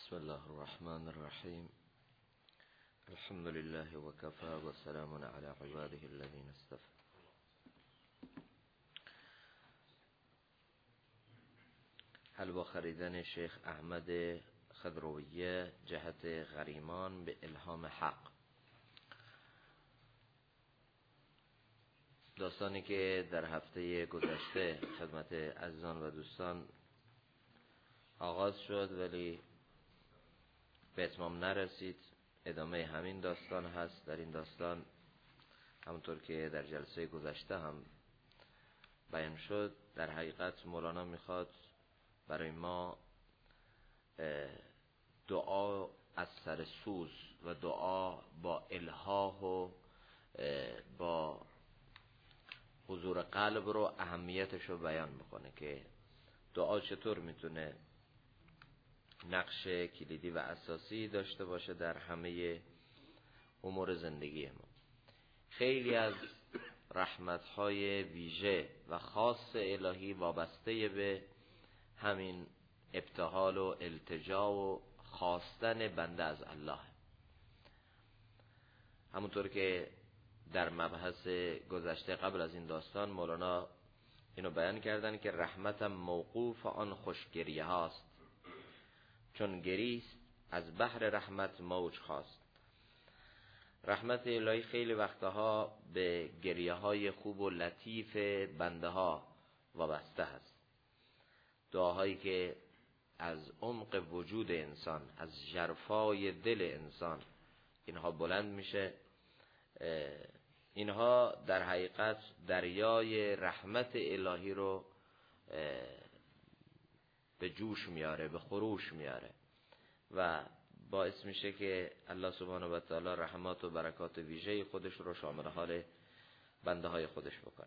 بسم الله الرحمن الرحیم. الحمد لله وكفى وسلام على عباده الذين اصطفى. حلوا خریدن شیخ احمد خضرویه جهت غریمان به الهام حق. داستانی که در هفته گذشته خدمت عزیزان و دوستان آغاز شد ولی به اتمام نرسید، ادامه همین داستان هست. در این داستان همونطور که در جلسه گذشته هم بیان شد، در حقیقت مولانا میخواد برای ما دعا از سر سوز و دعا با الحاح و با حضور قلب رو اهمیتش رو بیان میکنه که دعا چطور میتونه نقش کلیدی و اساسی داشته باشه در همه امور زندگی ما. خیلی از رحمت‌های ویژه و خاص الهی وابسته به همین ابتهال و التجا و خواستن بنده از الله. همونطور که در مبحث گذشته قبل از این داستان مولانا اینو بیان کردن که رحمتم موقوف آن خوشگریه هاست، چون گریست از بحر رحمت موج خواست. رحمت الهی خیلی وقتها به گریه های خوب و لطیف بنده ها وابسته هست. دعاهایی که از عمق وجود انسان، از ژرفای دل انسان اینها بلند میشه. اینها در حقیقت دریای رحمت الهی رو به جوش میاره، به خروش میاره و باعث میشه که الله سبحانه و تعالی رحمات و برکات ویژه خودش رو شامل حال بنده های خودش بکنه.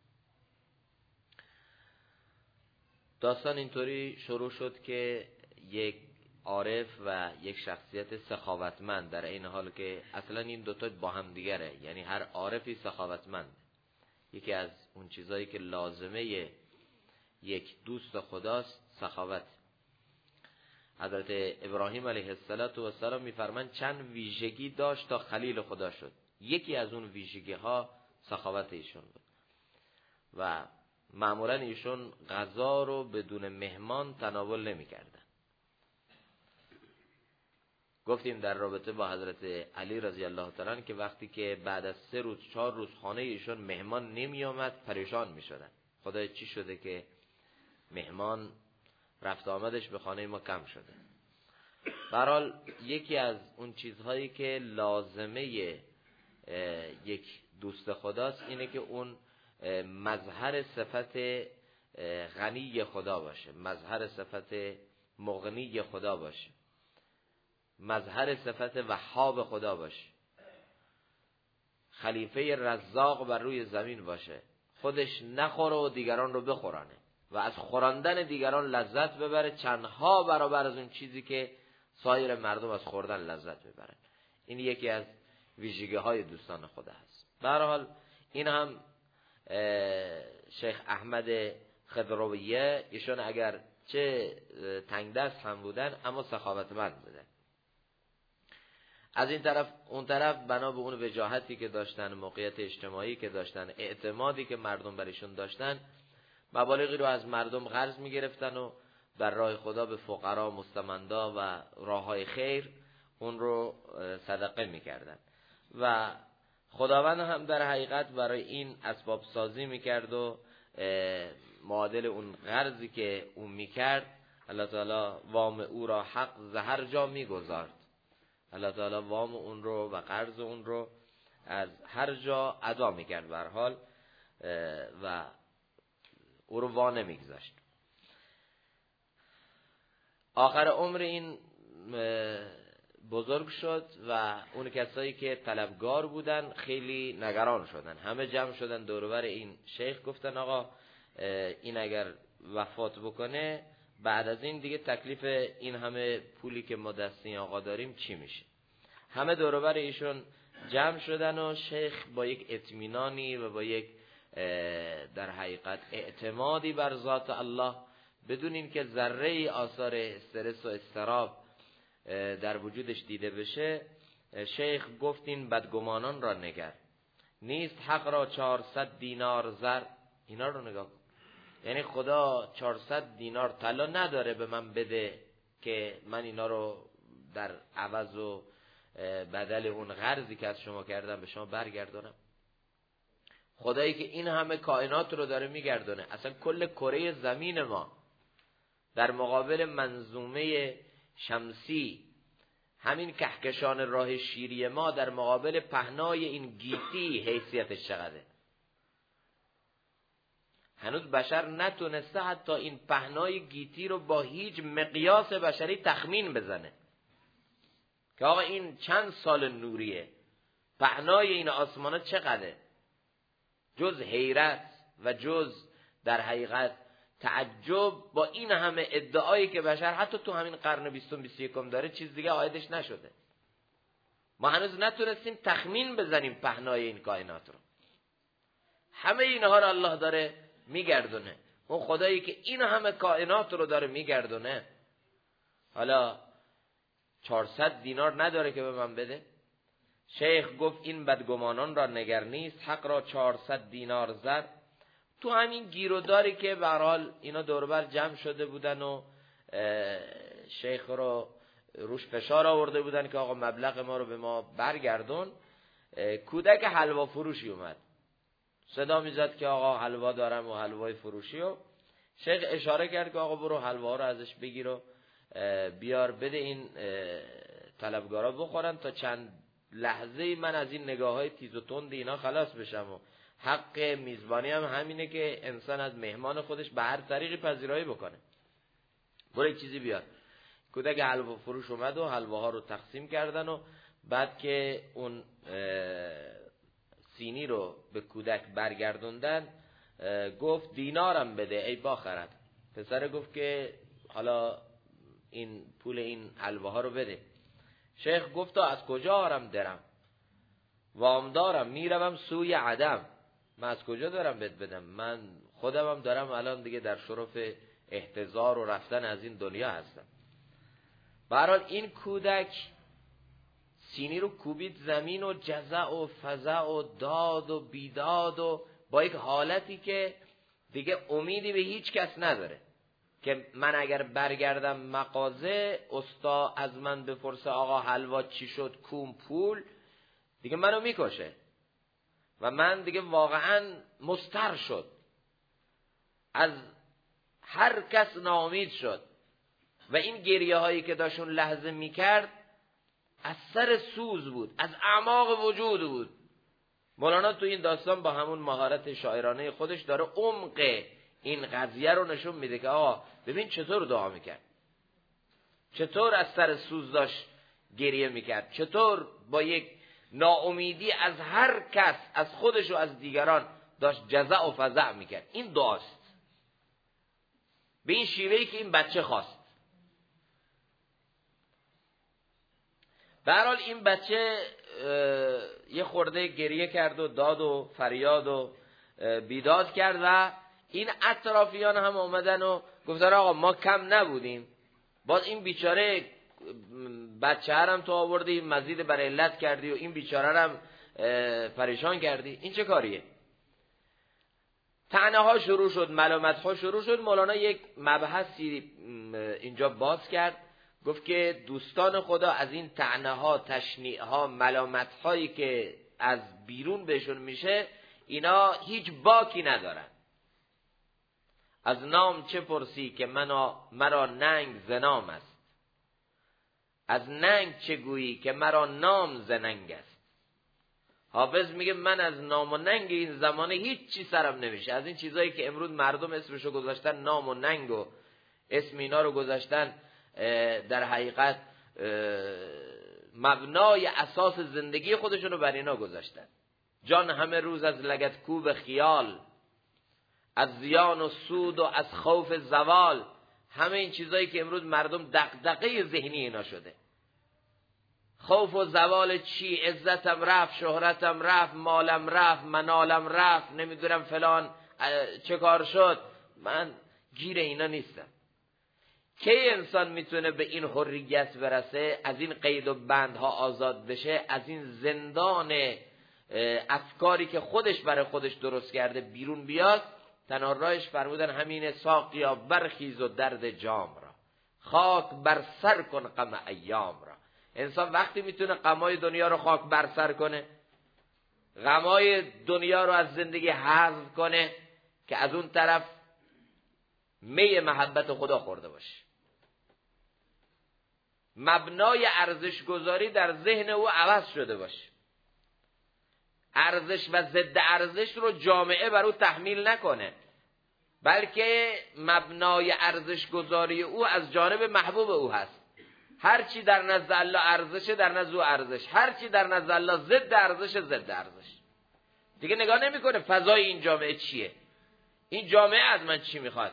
داستان اینطوری شروع شد که یک عارف و یک شخصیت سخاوتمند، در این حال که اصلا این دوتا با هم دیگره، یعنی هر عارفی سخاوتمند. یکی از اون چیزایی که لازمه یک دوست خداست سخاوت. حضرت ابراهیم علیه السلام میفرمایند چند ویژگی داشت تا خلیل خدا شد. یکی از اون ویژگی ها سخاوت ایشون بود و معمولا ایشون غذا رو بدون مهمان تناول نمی‌کردن. گفتیم در رابطه با حضرت علی رضی الله تعالی عنه که وقتی که بعد از 3 روز 4 روز خانه ایشون مهمان نمی آمد پریشان می‌شدن. خدای چی شده که مهمان رفت آمدش به خانه ما کم شده؟ به هر حال یکی از اون چیزهایی که لازمه یک دوست خداست اینه که اون مظهر صفت غنی خدا باشه، مظهر صفت مغنی خدا باشه، مظهر صفت وهاب خدا باشه، خلیفه رزاق بر روی زمین باشه، خودش نخوره و دیگران رو بخورانه و از خوراندن دیگران لذت ببره چندها برابر از اون چیزی که سایر مردم از خوردن لذت ببرن. این یکی از ویژگی های دوستان خدا هست. به هر حال این هم شیخ احمد خضرویه، ایشون اگر چه تنگ دست هم بودن اما سخاوتمند بودن. از این طرف اون طرف بنا به اون وجاهتی که داشتن، موقعیت اجتماعی که داشتن، اعتمادی که مردم برایشون داشتن، مبالغی رو از مردم قرض می‌گرفتن و بر راه خدا به فقرا، مستمندا و راه‌های خیر اون رو صدقه می‌کردن و خداوند هم در حقیقت برای این اسباب سازی می‌کرد و معادل اون قرضی که اون می‌کرد الله تعالی وام او را حق زهر جا می‌گذارد. الله تعالی وام اون رو و قرض اون رو از هر جا ادا می‌کرد به هر حال و او رو وا نمیگذاشت. آخر عمر این بزرگ شد و اون کسایی که طلبگار بودن خیلی نگران شدن. همه جمع شدن دور و بر این شیخ، گفتن آقا این اگر وفات بکنه بعد از این دیگه تکلیف این همه پولی که ما دستی آقا داریم چی میشه؟ همه دور و بر ایشون جمع شدن و شیخ با یک اطمینانی و با یک در حقیقت اعتمادی بر ذات الله بدون اینکه ذره ای آثار استرس و اضطراب در وجودش دیده بشه. شیخ گفت این بدگمانان را نگر، نیست حق را 400 دینار زر. اینا رو نگاه کن، یعنی خدا 400 دینار طلا نداره به من بده که من اینا رو در عوض و بدل اون قرضی که از شما کردم به شما برگردونم. خدایی که این همه کائنات رو داره میگردونه، اصلا کل کره زمین ما در مقابل منظومه شمسی، همین کهکشان راه شیری ما در مقابل پهنای این گیتی حیثیتش چقدره؟ هنوز بشر نتونسته حتی این پهنای گیتی رو با هیچ مقیاس بشری تخمین بزنه که آقا این چند سال نوریه، پهنای این آسمانه چقدره. جز حیرت و جز در حقیقت تعجب با این همه ادعایی که بشر حتی تو همین قرن 20-21 داره، چیز دیگه عایدش نشده. ما هنوز نتونستیم تخمین بزنیم پهنای این کائنات رو. همه اینها رو الله داره میگردونه. اون خدایی که این همه کائنات رو داره میگردونه، حالا 400 دینار نداره که به من بده؟ شیخ گفت این بدگمانان را نگر، نیست حق را 400 دینار زر. تو همین گیروداری که به هر حال اینا دوربر جمع شده بودن و شیخ رو روش فشار آورده بودن که آقا مبلغ ما رو به ما برگردون، کودک حلوا فروشی اومد صدا میزد که آقا حلوا دارم و حلوای فروشی. و شیخ اشاره کرد که آقا برو حلوا رو ازش بگیر و بیار بده این طلبگارا بخورن تا چند لحظه من از این نگاه های تیز و تند اینا خلاص بشم. و حق میزبانی هم همینه که انسان از مهمان خودش به هر طریقی پذیرایی بکنه. برو یک چیزی بیار. کودک حلوا فروش اومد و حلواها رو تقسیم کردن و بعد که اون سینی رو به کودک برگردوندن گفت دینارم بده ای باخرد. پسر گفت که حالا این پول این حلواها رو بده. شیخ گفت از کجا آرم درم؟ وام دارم میروم سوی عدم. من از کجا دارم بهت بدم؟ من خودم هم دارم الان دیگه در شرف احتضار و رفتن از این دنیا هستم. به هر حال این کودک سینی رو کوبید زمین و جزع و فزع و داد و بیداد و با یک حالتی که دیگه امیدی به هیچ کس نداره که من اگر برگردم مغازه استا از من بپرسه آقا حلوا چی شد کوم پول، دیگه منو میکشه و من دیگه واقعا مضطر شد، از هر کس ناامید شد. و این گریه هایی که داشون لحظه میکرد از سر سوز بود، از اعماق وجود بود. مولانا تو این داستان با همون مهارت شاعرانه خودش داره عمق این قضیه رو نشون میده که آقا ببین چطور دعا میکرد، چطور از سر سوز داشت گریه میکرد، چطور با یک ناامیدی از هر کس، از خودش و از دیگران داشت جزع و فزع میکرد. این دعاست به این شیوهی که این بچه خواست. به هر حال این بچه یه خورده گریه کرد و داد و فریاد و بیداد کرد و این اطرافیان هم اومدن و گفتن آقا ما کم نبودیم، باز این بیچاره بچه هم تو آوردی مزید بر علت کردی و این بیچاره هم پریشان کردی، این چه کاریه؟ طعنه ها شروع شد، ملامت ها شروع شد. مولانا یک مبحثی اینجا باز کرد، گفت که دوستان خدا از این طعنه ها، تشنیع ها، ملامت هایی که از بیرون بهشون میشه اینا هیچ باکی ندارن. از نام چه پرسی که مرا ننگ زنام است، از ننگ چه گویی که مرا نام زننگ است. حافظ میگه من از نام و ننگ این زمانه هیچ چی سرم نمیشه. از این چیزایی که امروز مردم اسمشو گذاشتن نام و ننگ و اسم اینا رو گذاشتن در حقیقت مبنای اساس زندگی خودشونو بر اینا گذاشتن. جان همه روز از لگد کوب خیال، از زیان و سود و از خوف زوال. همه این چیزایی که امروز مردم دغدغه ذهنی اینا شده. خوف و زوال چی؟ عزتم رفت، شهرتم رفت، مالم رفت، منالم رفت، نمیدونم فلان چه کار شد، من گیر اینا نیستم. کی انسان میتونه به این حریت برسه، از این قید و بندها آزاد بشه، از این زندان افکاری که خودش برای خودش درست کرده بیرون بیاد؟ تنها راهش فرمودن همینه: ساقیا برخیز و درد جام را، خاک بر سر کن غم ایام را. انسان وقتی میتونه غمای دنیا رو خاک بر سر کنه، غمای دنیا رو از زندگی حذف کنه، که از اون طرف می محبت خدا خورده باشه. مبنای ارزش گذاری در ذهن او عوض شده باشه، ارزش و ضد ارزش رو جامعه بر او تحمیل نکنه، بلکه مبنای ارزش گذاری او از جانب محبوب او هست. هر چی در نزد الله ارزشه در نزد او ارزش، هر چی در نزد الله ضد ارزش ضد ارزش. دیگه نگاه نمیکنه فضای این جامعه چیه، این جامعه از من چی میخواد.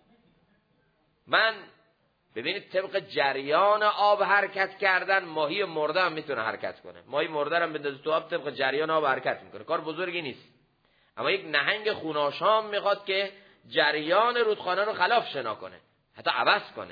من ببینید طبق جریان آب حرکت کردن، ماهی مرده هم میتونه حرکت کنه. ماهی مرده هم بندازی تو آب طبق جریان آب حرکت میکنه، کار بزرگی نیست. اما یک نهنگ خوناشام میخواد که جریان رودخانه رو خلاف شنا کنه، حتی عوض کنه.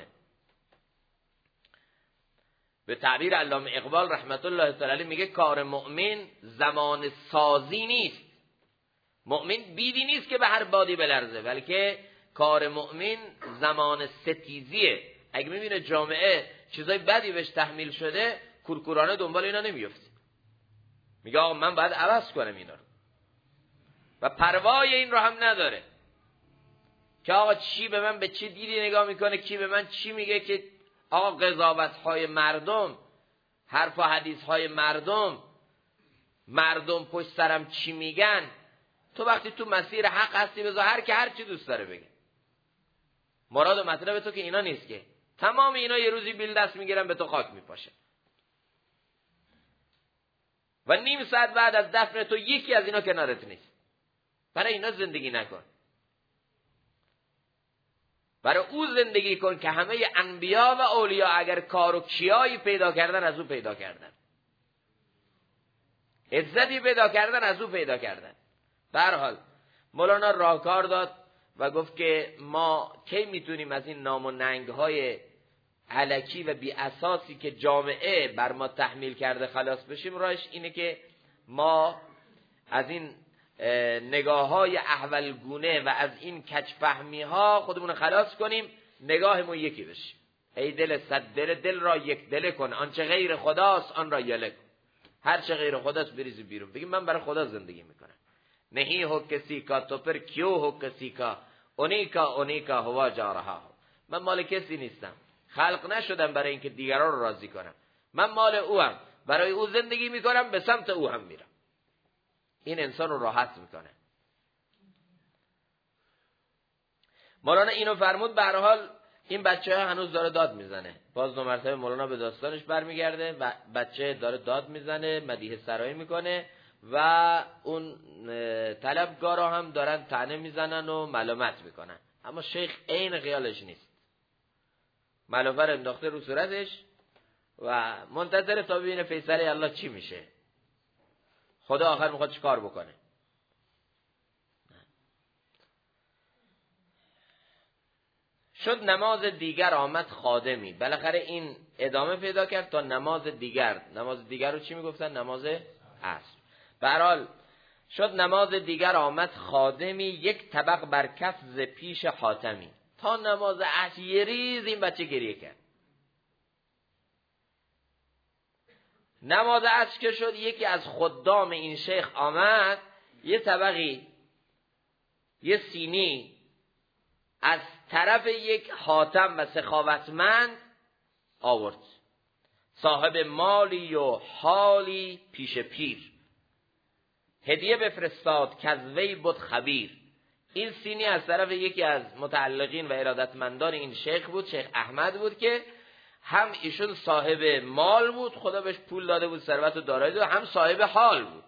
به تعبیر علامه اقبال رحمت الله تعالی علیه میگه کار مؤمن زمان سازی نیست. مؤمن بیدی نیست که به هر بادی بلرزه، بلکه کار مؤمن زمان ستیزیه. اگه میبینه جامعه چیزای بدی بهش تحمیل شده، کورکورانه دنبال اینا نمیفته، میگه آقا من باید عوض کنم اینا رو، و پروای این رو هم نداره که آقا چی به من به چی دیدی نگاه میکنه، کی به من چی میگه، که آقا قضاوت های مردم، حرف و حدیث های مردم پشت سرم چی میگن. تو وقتی تو مسیر حق هستی بذار هر که هر چی دوست داره بگه. مراد و مطلب تو که اینا نیست، که تمام اینا یه روزی بیل دست میگیرن به تو خاک میپاشه، و نیم ساعت بعد از دفن تو یکی از اینا کنارت نیست. برای اینا زندگی نکن، برای او زندگی کن که همه انبیا و اولیا اگر کار و کیایی پیدا کردن از او پیدا کردن، عزتی پیدا کردن از او پیدا کردن. به هر حال مولانا راهکار داد و گفت که ما کی میتونیم از این نام و ننگ‌های الکی و بی اساسی که جامعه بر ما تحمیل کرده خلاص بشیم. راهش اینه که ما از این نگاه‌های احولگونه و از این کج‌فهمی‌ها خودمون خلاص کنیم، نگاهمون یکی بشه. ای دل صد دل را یک دل کن، آنچه غیر خداست آن را یله کن. هر چه غیر خداست بریزی بیرون، بگیم من برای خدا زندگی میکنم. نہیں ہو کسی کا تو پھر کیوں ہو کسی کا، اونی کا ہوا جا رہا ہو. من مال کسی نیستم، خلق نشدم برای اینکه دیگران رو راضی کنم. من مال اوام، برای او زندگی میکنم، به سمت او هم میرم. این انسان رو راحت میکنه. مولانا اینو فرمود. به هر حال این بچه هنوز داره داد میزنه. باز دو مرتبه مولانا به داستانش برمیگرده و بچه داره داد میزنه، مدیح سرایی میکنه و اون طلبگارا هم دارن طعنه میزنن و ملامت میکنن. اما شیخ عین خیالش نیست، ملافر انداخته رو صورتش و منتظر تا ببینه فیصله الله چی میشه، خدا آخر میخواد چی کار بکنه. شد نماز دیگر آمد خادمی. بالاخره این ادامه پیدا کرد تا نماز دیگر. نماز دیگر رو چی میگفتن؟ نماز عصر. به هر حال شد نماز دیگر آمد خادمی، یک طبق بر کف ز پیش حاتمی. تا نماز عصر یه ریز این بچه گریه کرد. نماز عصر که شد، یکی از خدام این شیخ آمد، یه طبقی، یه سینی از طرف یک حاتم و سخاوتمند آورد، صاحب مالی و حالی پیش پیر. هدیه بفرستاد که از وی بود خبیر. این سینی از طرف یکی از متعلقین و ارادتمندان این شیخ بود، شیخ احمد بود، که هم ایشون صاحب مال بود، خدا بهش پول داده بود، ثروت و دارایی داده، هم صاحب حال بود.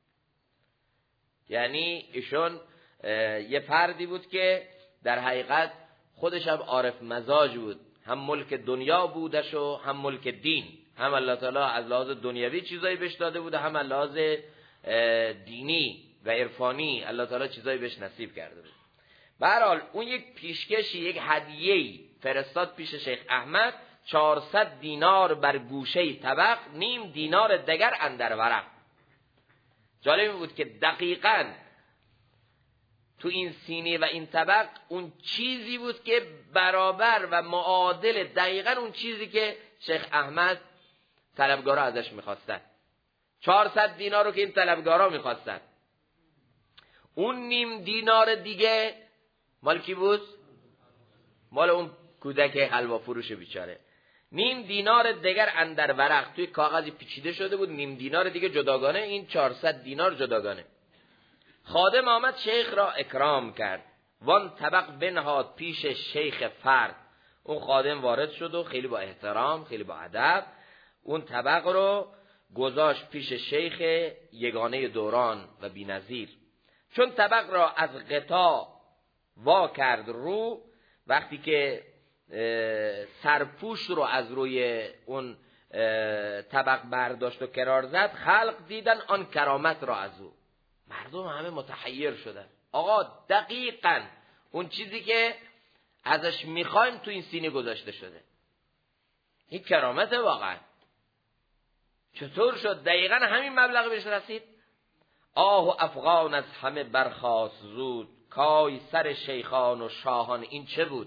یعنی ایشون یه فردی بود که در حقیقت خودش هم عارف مزاج بود، هم ملک دنیا بودش و هم ملک دین. هم الله تعالی از لحاظ دنیوی چیزایی بهش داده بوده، هم از لحاظ دینی و عرفانی الله تعالی چیزایی بهش نصیب کرده بود. به هر حال اون یک پیشکشی، یک هدیه‌ای فرستاد پیش شیخ احمد 400 دینار بر گوشه طبق، نیم دینار دگر اندر ورق. جالب بود که دقیقاً تو این سینی و این طبق اون چیزی بود که برابر و معادل دقیقاً اون چیزی که شیخ احمد طلبگارا ازش میخواستن. 400 دینار رو که این طلبگارا میخواستن. اون نیم دینار دیگه مال کی بود؟ مال اون کودک حلوا فروش بیچاره. نیم دینار دیگر اندر ورق، توی کاغذی پیچیده شده بود، نیم دینار دیگه جداگانه، این 400 دینار جداگانه. خادم آمد شیخ را اکرام کرد، وان طبق بنهاد پیش شیخ فرد. اون خادم وارد شد و خیلی با احترام، خیلی با ادب اون طبق رو گذاشت پیش شیخ یگانه دوران و بی‌نظیر. چون طبق را از غطا وا کرد رو، وقتی که سرپوش رو از روی اون طبق برداشت و کنار زد، خلق دیدن آن کرامت را از او. مردم همه متحیر شدن. آقا دقیقاً اون چیزی که ازش میخوایم تو این سینه گذاشته شده. این کرامت واقعا. چطور شد دقیقاً همین مبلغ بهش رسید؟ آه و افغان از همه برخاست زود، کای سر شیخان و شاهان این چه بود؟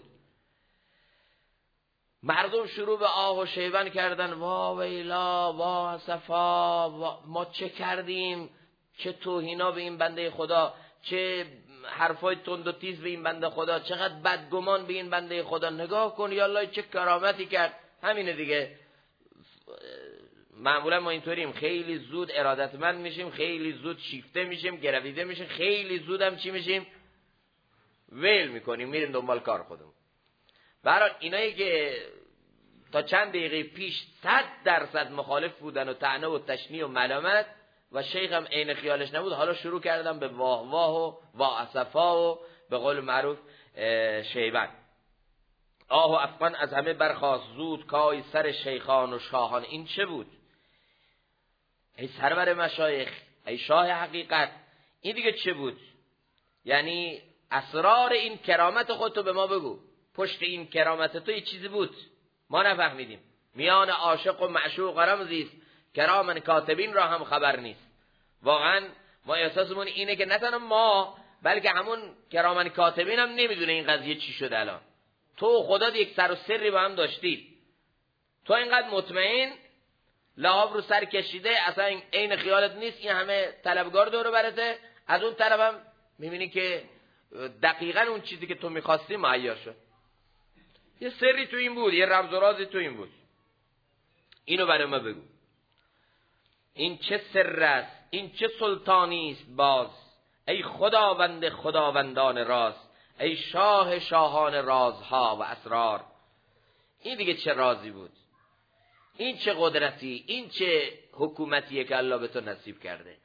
مردم شروع به آه و شیون کردن، وا ویلا، وا اسفا، ما چه کردیم؟ چه توهینا به این بنده خدا، چه حرفای تند و تیز به این بنده خدا، چقدر بدگمان به این بنده خدا. نگاه کن یالله چه کرامتی کرد. همینه دیگه. معمولا ما اینطوریم، خیلی زود ارادتمند میشیم، خیلی زود شیفته میشیم، گرویده میشیم، خیلی زود هم چی میشیم؟ ویل میکنیم، میریم دنبال کار خودمون. برای اینایی که تا چند دقیقه پیش 100% مخالف بودن و طعنه و تشنیع و ملامت و شیخ هم عین خیالش نبود، حالا شروع کردن به واه واه و واه اسفا و به قول معروف شیبن. آه و افغان از همه برخاست زود، کای سر شیخان و شاهان این چه بود؟ ای سرور مشایخ، ای شاه حقیقت، این دیگه چه بود؟ یعنی اسرار این کرامت خودتو به ما بگو. پشت این کرامت تو یه چیزی بود ما نفهمیدیم. میان عاشق و معشوق رمزیست، کرامن کاتبین را هم خبر نیست. واقعا ما احساسمون اینه که نه تنها ما، بلکه همون کرامن کاتبین هم نمیدونه این قضیه چی شده. الان تو خدا یک سر و سری با هم داشتید، تو اینقدر مطمئن، لحاف رو سر کشیده، اصلا عین خیالت نیست این همه طلبگار دور برته. از اون طرف هم میبینی که دقیقاً اون چیزی که تو میخواستی مهیا شد. یه سری تو این بود، یه رمز و رازی تو این بود. اینو برای ما بگو. این چه سر است؟ این چه سلطانی است باز؟ ای خداوند خداوندان راز، ای شاه شاهان رازها و اسرار. این دیگه چه رازی بود؟ این چه قدرتی؟ این چه حکومتیه که الله به تو نصیب کرده؟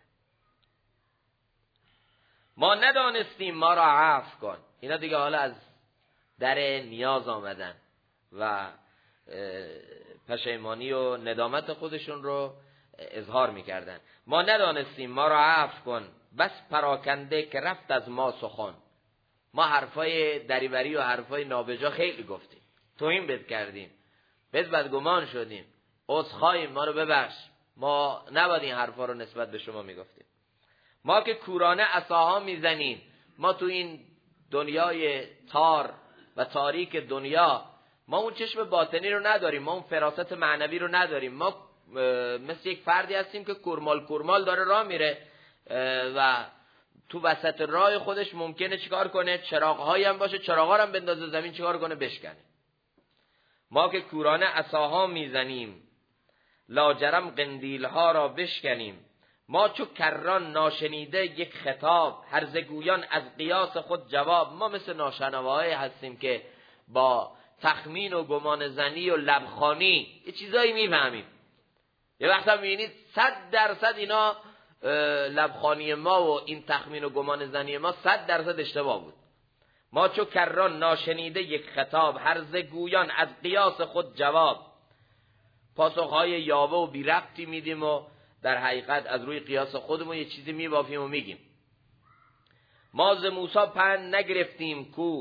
ما ندانستیم، ما را عفو کن. اینا دیگه حالا از در نیاز آمدن و پشیمانی و ندامت خودشون رو اظهار میکردن. ما ندانستیم، ما را عفو کن، بس پراکنده که رفت از ما سخن. ما حرفای دریوری و حرفای نابجا خیلی گفتیم، توهین بهت کردیم، بهت بدگمان شدیم، عذرخواهیم، ما رو ببخش، ما نباید این حرفا رو نسبت به شما میگفتیم. ما که کورانه عصاها میزنیم، ما تو این دنیای تار و تاریک دنیا ما اون چشم باطنی رو نداریم، ما اون فراست معنوی رو نداریم. ما مثل یک فردی هستیم که کورمال داره راه میره و تو وسط راه خودش ممکنه چیکار کنه؟ چراغ‌هایی هم باشه، چراغ‌ها رو هم بندازه زمین، چیکار کنه؟ بشکنه. ما که کورانه عصاها میزنیم، لاجرم قندیل‌ها را بشکنیم. ما چو کران ناشنیده یک خطاب، هرزه گویان از قیاس خود جواب. ما مثل ناشنوایی هستیم که با تخمین و گمان زنی و لبخانی یه چیزایی میفهمیم. یه وقت هم میبینید 100% اینا لبخانی ما و این تخمین و گمان زنی ما 100% اشتباه بود. ما چو کران ناشنیده یک خطاب، هرزه گویان از قیاس خود جواب. پاسخهای یاوه و بی ربطی میدیم و در حقیقت از روی قیاس خودمون یه چیزی میبافیم و میگیم. ما ز موسی پند نگرفتیم کو،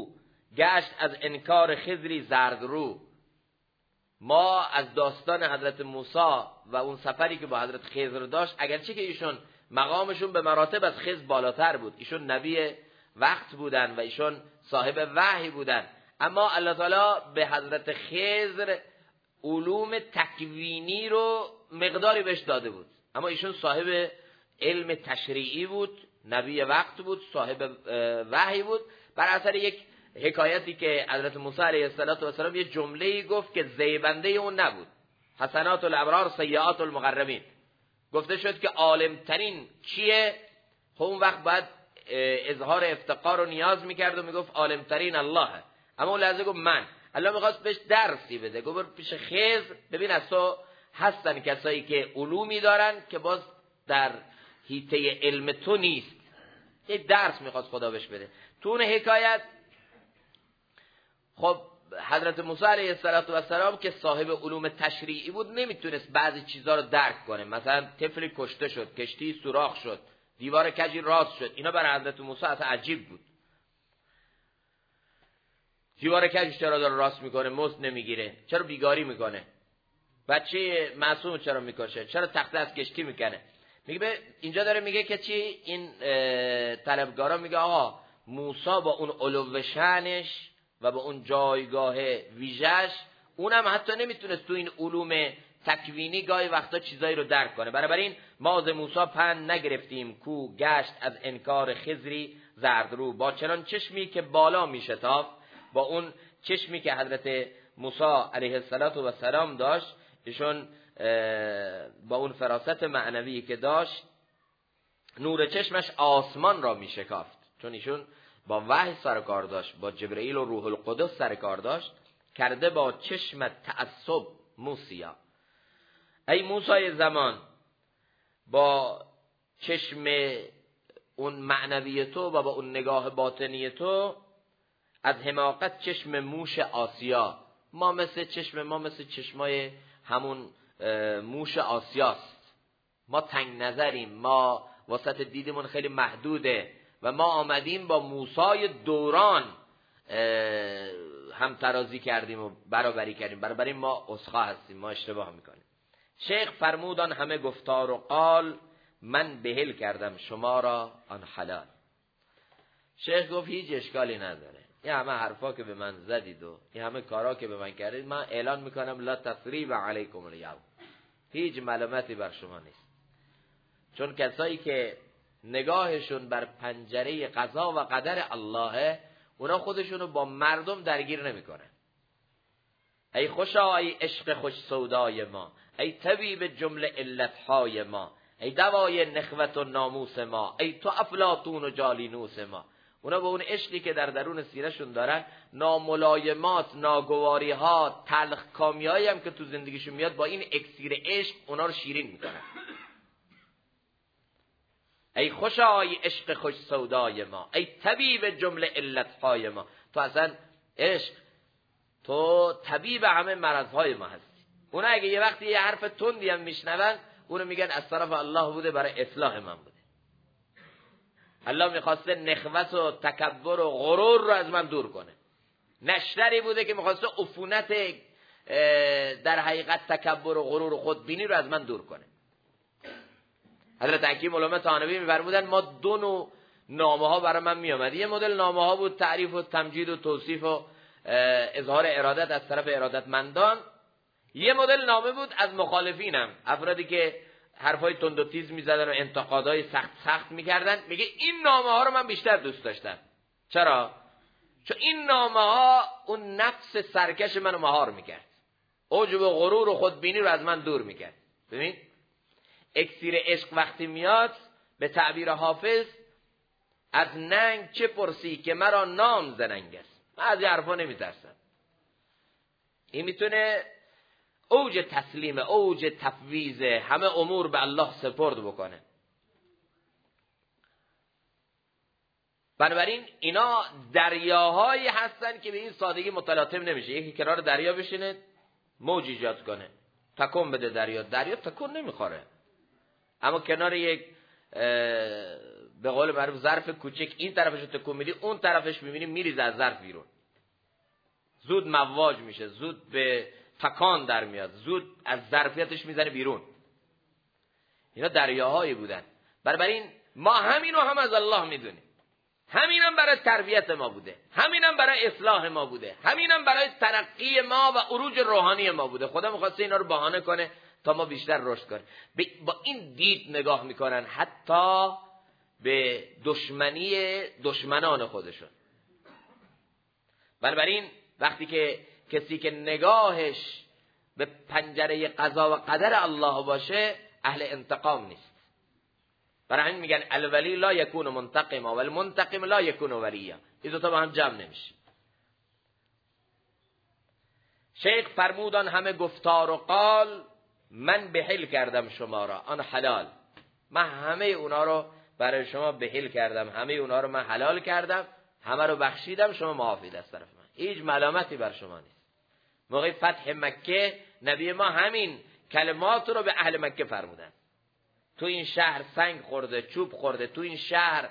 گشت از انکار خضری زرد رو. ما از داستان حضرت موسی و اون سفری که با حضرت خضر داشت، اگرچه که ایشون مقامشون به مراتب از خضر بالاتر بود، ایشون نبی وقت بودن و ایشون صاحب وحی بودن، اما الله تعالی به حضرت خضر علوم تکوینی رو مقداری بهش داده بود، اما ایشون صاحب علم تشریعی بود، نبی وقت بود، صاحب وحی بود. بر اثر یک حکایتی که حضرت موسی علیه السلام یه جمله‌ای گفت که زیبنده اون نبود، حسنات الابرار سیئات المقربین، گفته شد که عالمترین کیه؟ خب اون وقت بعد اظهار افتقار و نیاز میکرد و میگفت عالمترین اللهه، اما اون لحظه گفت من. الله میخواست بهش درسی بده، گفت پیش خضر ببین از تو هستن کسایی که علومی دارن که باز در حیطه علم تو نیست. یه درس میخواست خدا بهش بده تو اون حکایت. خب حضرت موسی علیه السلام که صاحب علوم تشریعی بود نمیتونست بعضی چیزا رو درک کنه، مثلا طفلی کشته شد، کشتی سوراخ شد، دیوار کجی راست شد، اینا برای حضرت موسی اصلا عجیب بود. دیوار کجی چرا داره راست میکنه، مزد نمیگیره، چرا بیگاری میکنه، بچه معصوم چرا میکشه، چرا تخته از کشتی میکنه. میگه اینجا داره میگه که چی، این طلبگارا میگه آقا موسی با اون علو شأنش و با اون جایگاه ویژش، اونم حتی نمیتونست تو این علوم تکوینی گاهی وقتا چیزایی رو درک کنه. بنابراین ما از موسی پند نگرفتیم کو گشت از انکار خضری زردرو، با چنان چشمی که بالا میشتافت، با اون چشمی که حضرت موسی علیه السلام داشت، ایشون با اون فراست معنوی که داشت نور چشمش آسمان را میشکافت، چون ایشون با وحی سر کار داشت، با جبرئیل و روح القدس سر کار داشت. کرده با چشم تعصب موسیا، ای موسی زمان با چشم اون معنوی تو و با اون نگاه باطنی تو از حماقت چشم موش آسیا، ما مثل چشمای همون موش آسیاست، ما تنگ نظریم، ما وسط دیدمون خیلی محدوده و ما آمدیم با موسی دوران هم ترازی کردیم و برابری کردیم، برابری ما اسخا هستیم، ما اشتباه میکنیم. شیخ فرمودان همه گفتار و قال، من بهل کردم شما را آن حلال. شیخ گفت هیچ اشکالی نداره، این همه حرفا که به من زدید و این همه کارا که به من کردید، من اعلان میکنم لا تثریب علیکم الیوم، هیچ ملامتی بر شما نیست. چون کسایی که نگاهشون بر پنجره قضا و قدر اللهه، اونا خودشونو با مردم درگیر نمیکنن. ای خوشا ای عشق خوش سودای ما، ای طبیب جمله علتهای ما، ای دوای نخوت و ناموس ما، ای تو افلاطون و جالینوس ما. اونا با اون عشقی که در درون سینه‌شون دارن، ناملایمات، ناگواری ها، تلخ کامیایی هم که تو زندگیشون میاد، با این اکسیر عشق اونا رو شیرین میکنن. ای خوشای عشق خوش سودای ما، ای طبیب جمله علتهای ما. تو اصلا عشق، تو طبیب همه مرضهای ما هستی. اونا اگه یه وقتی یه حرف تندی هم میشنون، اونو میگن از طرف الله بوده، برای اصلاح من بوده. الله میخواسته نخوت و تکبر و غرور رو از من دور کنه. نشتری بوده که میخواسته عفونت در حقیقت تکبر و غرور و خودبینی رو از من دور کنه. حضرت حکیم علامه طحاوی می‌فرمودن ما دو نوع نامه ها برای من میآمد. یه مدل نامه ها بود تعریف و تمجید و توصیف و اظهار ارادت از طرف ارادتمندان. یه مدل نامه بود از مخالفینم، افرادی که حرفای تند و تیز میزدن و انتقادهای سخت میکردن. میگه این نامه ها رو من بیشتر دوست داشتم. چرا؟ چون این نامه ها اون نفس سرکش منو مهار میکرد، عجب و غرور و خودبینی رو از من دور میکرد. ببین اکسیر عشق وقتی میاد، به تعبیر حافظ، از ننگ چه پرسی که مرا نام زننگ است. من از این حرفا نمیترسم. این میتونه اوج تسلیم، اوج تفویض همه امور به الله سپرد بکنه. بنابراین اینا دریاهایی هستن که به این سادگی متلاطم نمیشه. یکی کنار دریا بشینه موج ایجاد کنه، تکون بده دریا تکون نمیخوره. اما کنار یک به قول معروف ظرف کوچک این طرفش رو تکون میدی، اون طرفش میبینی میریزه از ظرف بیرون. زود مواج میشه، زود به تکان در میاد، زود از ظرفیتش میزنه بیرون. اینا دریاهایی بودن. بنابراین ما همینو هم از الله میدونیم. همینم برای تربیت ما بوده، همینم برای اصلاح ما بوده، همینم برای ترقی ما و عروج روحانی ما بوده. خدا می‌خواسته اینا رو بهانه کنه تا ما بیشتر رشد کنیم. با این دید نگاه میکنن حتی به دشمنی دشمنان خودشون. بنابراین وقتی که کسی که نگاهش به پنجره قضا و قدر الله باشه اهل انتقام نیست. برای همین میگن الولی لا یکون منتقما و المنتقم لا یکون ولیا. این دوتا با هم جمع نمیشه. شیخ فرمودن همه گفتار و قال من بحل کردم شما را آن حلال. من همه اونا رو برای شما بحل کردم، همه اونا رو من حلال کردم، همه رو بخشیدم، شما معافید از طرف من. هیچ ملامتی بر شما نیست. موقع فتح مکه نبی ما همین کلمات رو به اهل مکه فرمودن. تو این شهر سنگ خورده، چوب خورده، تو این شهر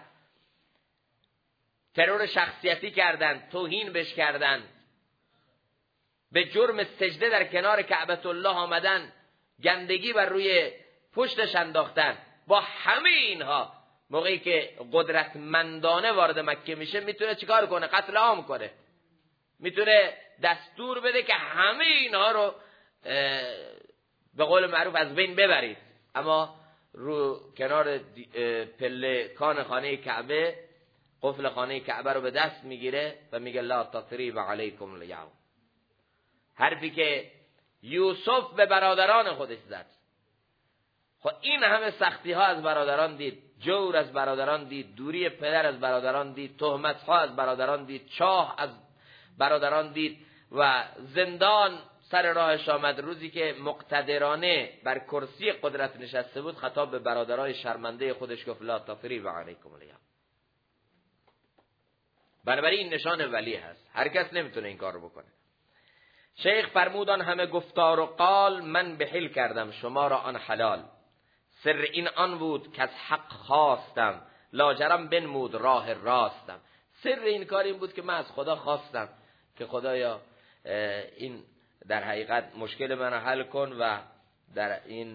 ترور شخصیتی کردن، توهین بهش کردن، به جرم سجده در کنار کعبت الله آمدن، گندگی بر روی پشتش انداختن. با همه اینها موقعی که قدرتمندانه وارد مکه میشه میتونه چیکار کنه؟ قتل عام کنه. میتونه دستور بده که همه اینها رو به قول معروف از بین ببرید. اما رو کنار پله کان خانه کعبه، قفل خانه کعبه رو به دست میگیره و میگه لا تثریب علیکم الیوم. حرفی که یوسف به برادران خودش زد. خب این همه سختی ها از برادران دید، جور از برادران دید، دوری پدر از برادران دید، تهمت ها از برادران دید، چاه از برادران دید و زندان سر راهش آمد. روزی که مقتدرانه بر کرسی قدرت نشسته بود خطاب به برادرای شرمنده خودش گفت لا تثریب علیکم الیوم. بنابراین این نشان ولی هست، هر کس نمیتونه این کار رو بکنه. شیخ فرمودن همه گفتار و قال من بحل کردم شما را آن حلال. سر این آن بود که از حق خواستم، لاجرم بنمود راه راستم. سر این کار این بود که من از خدا خواستم که خدایا این در حقیقت مشکل من حل کن و در این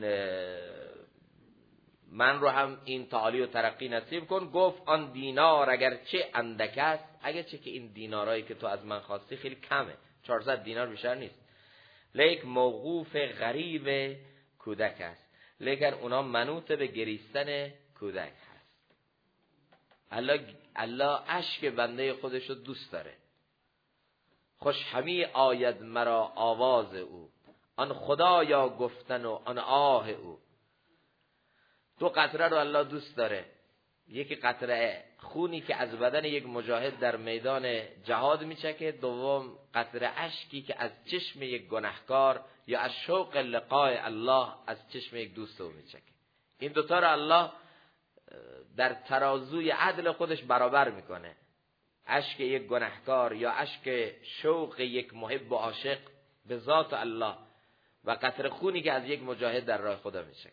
من رو هم این تعالی و ترقی نصیب کن. گفت آن دینار اگر چه اندک است، اگر چه که این دینارایی که تو از من خواستی خیلی کمه، 400 دینار بیشتر نیست، لیک موقوف غریب کودک است، لیکن اونا منوط به گریستن کودک هست. الله اشک بنده خودش رو دوست داره. خوش همی آید مرا آواز او، آن خدایا گفتن و آن آه او. دو قطره رو الله دوست داره. یکی قطره خونی که از بدن یک مجاهد در میدان جهاد میچکه، دوم قطره اشکی که از چشم یک گناهکار یا از شوق لقای الله از چشم یک دوست او میچکه. این دوتا رو الله در ترازوی عدل خودش برابر میکنه. اشک یک گناهکار یا اشک شوق یک محب و عاشق به ذات الله و قطره خونی که از یک مجاهد در راه خدا میچکه.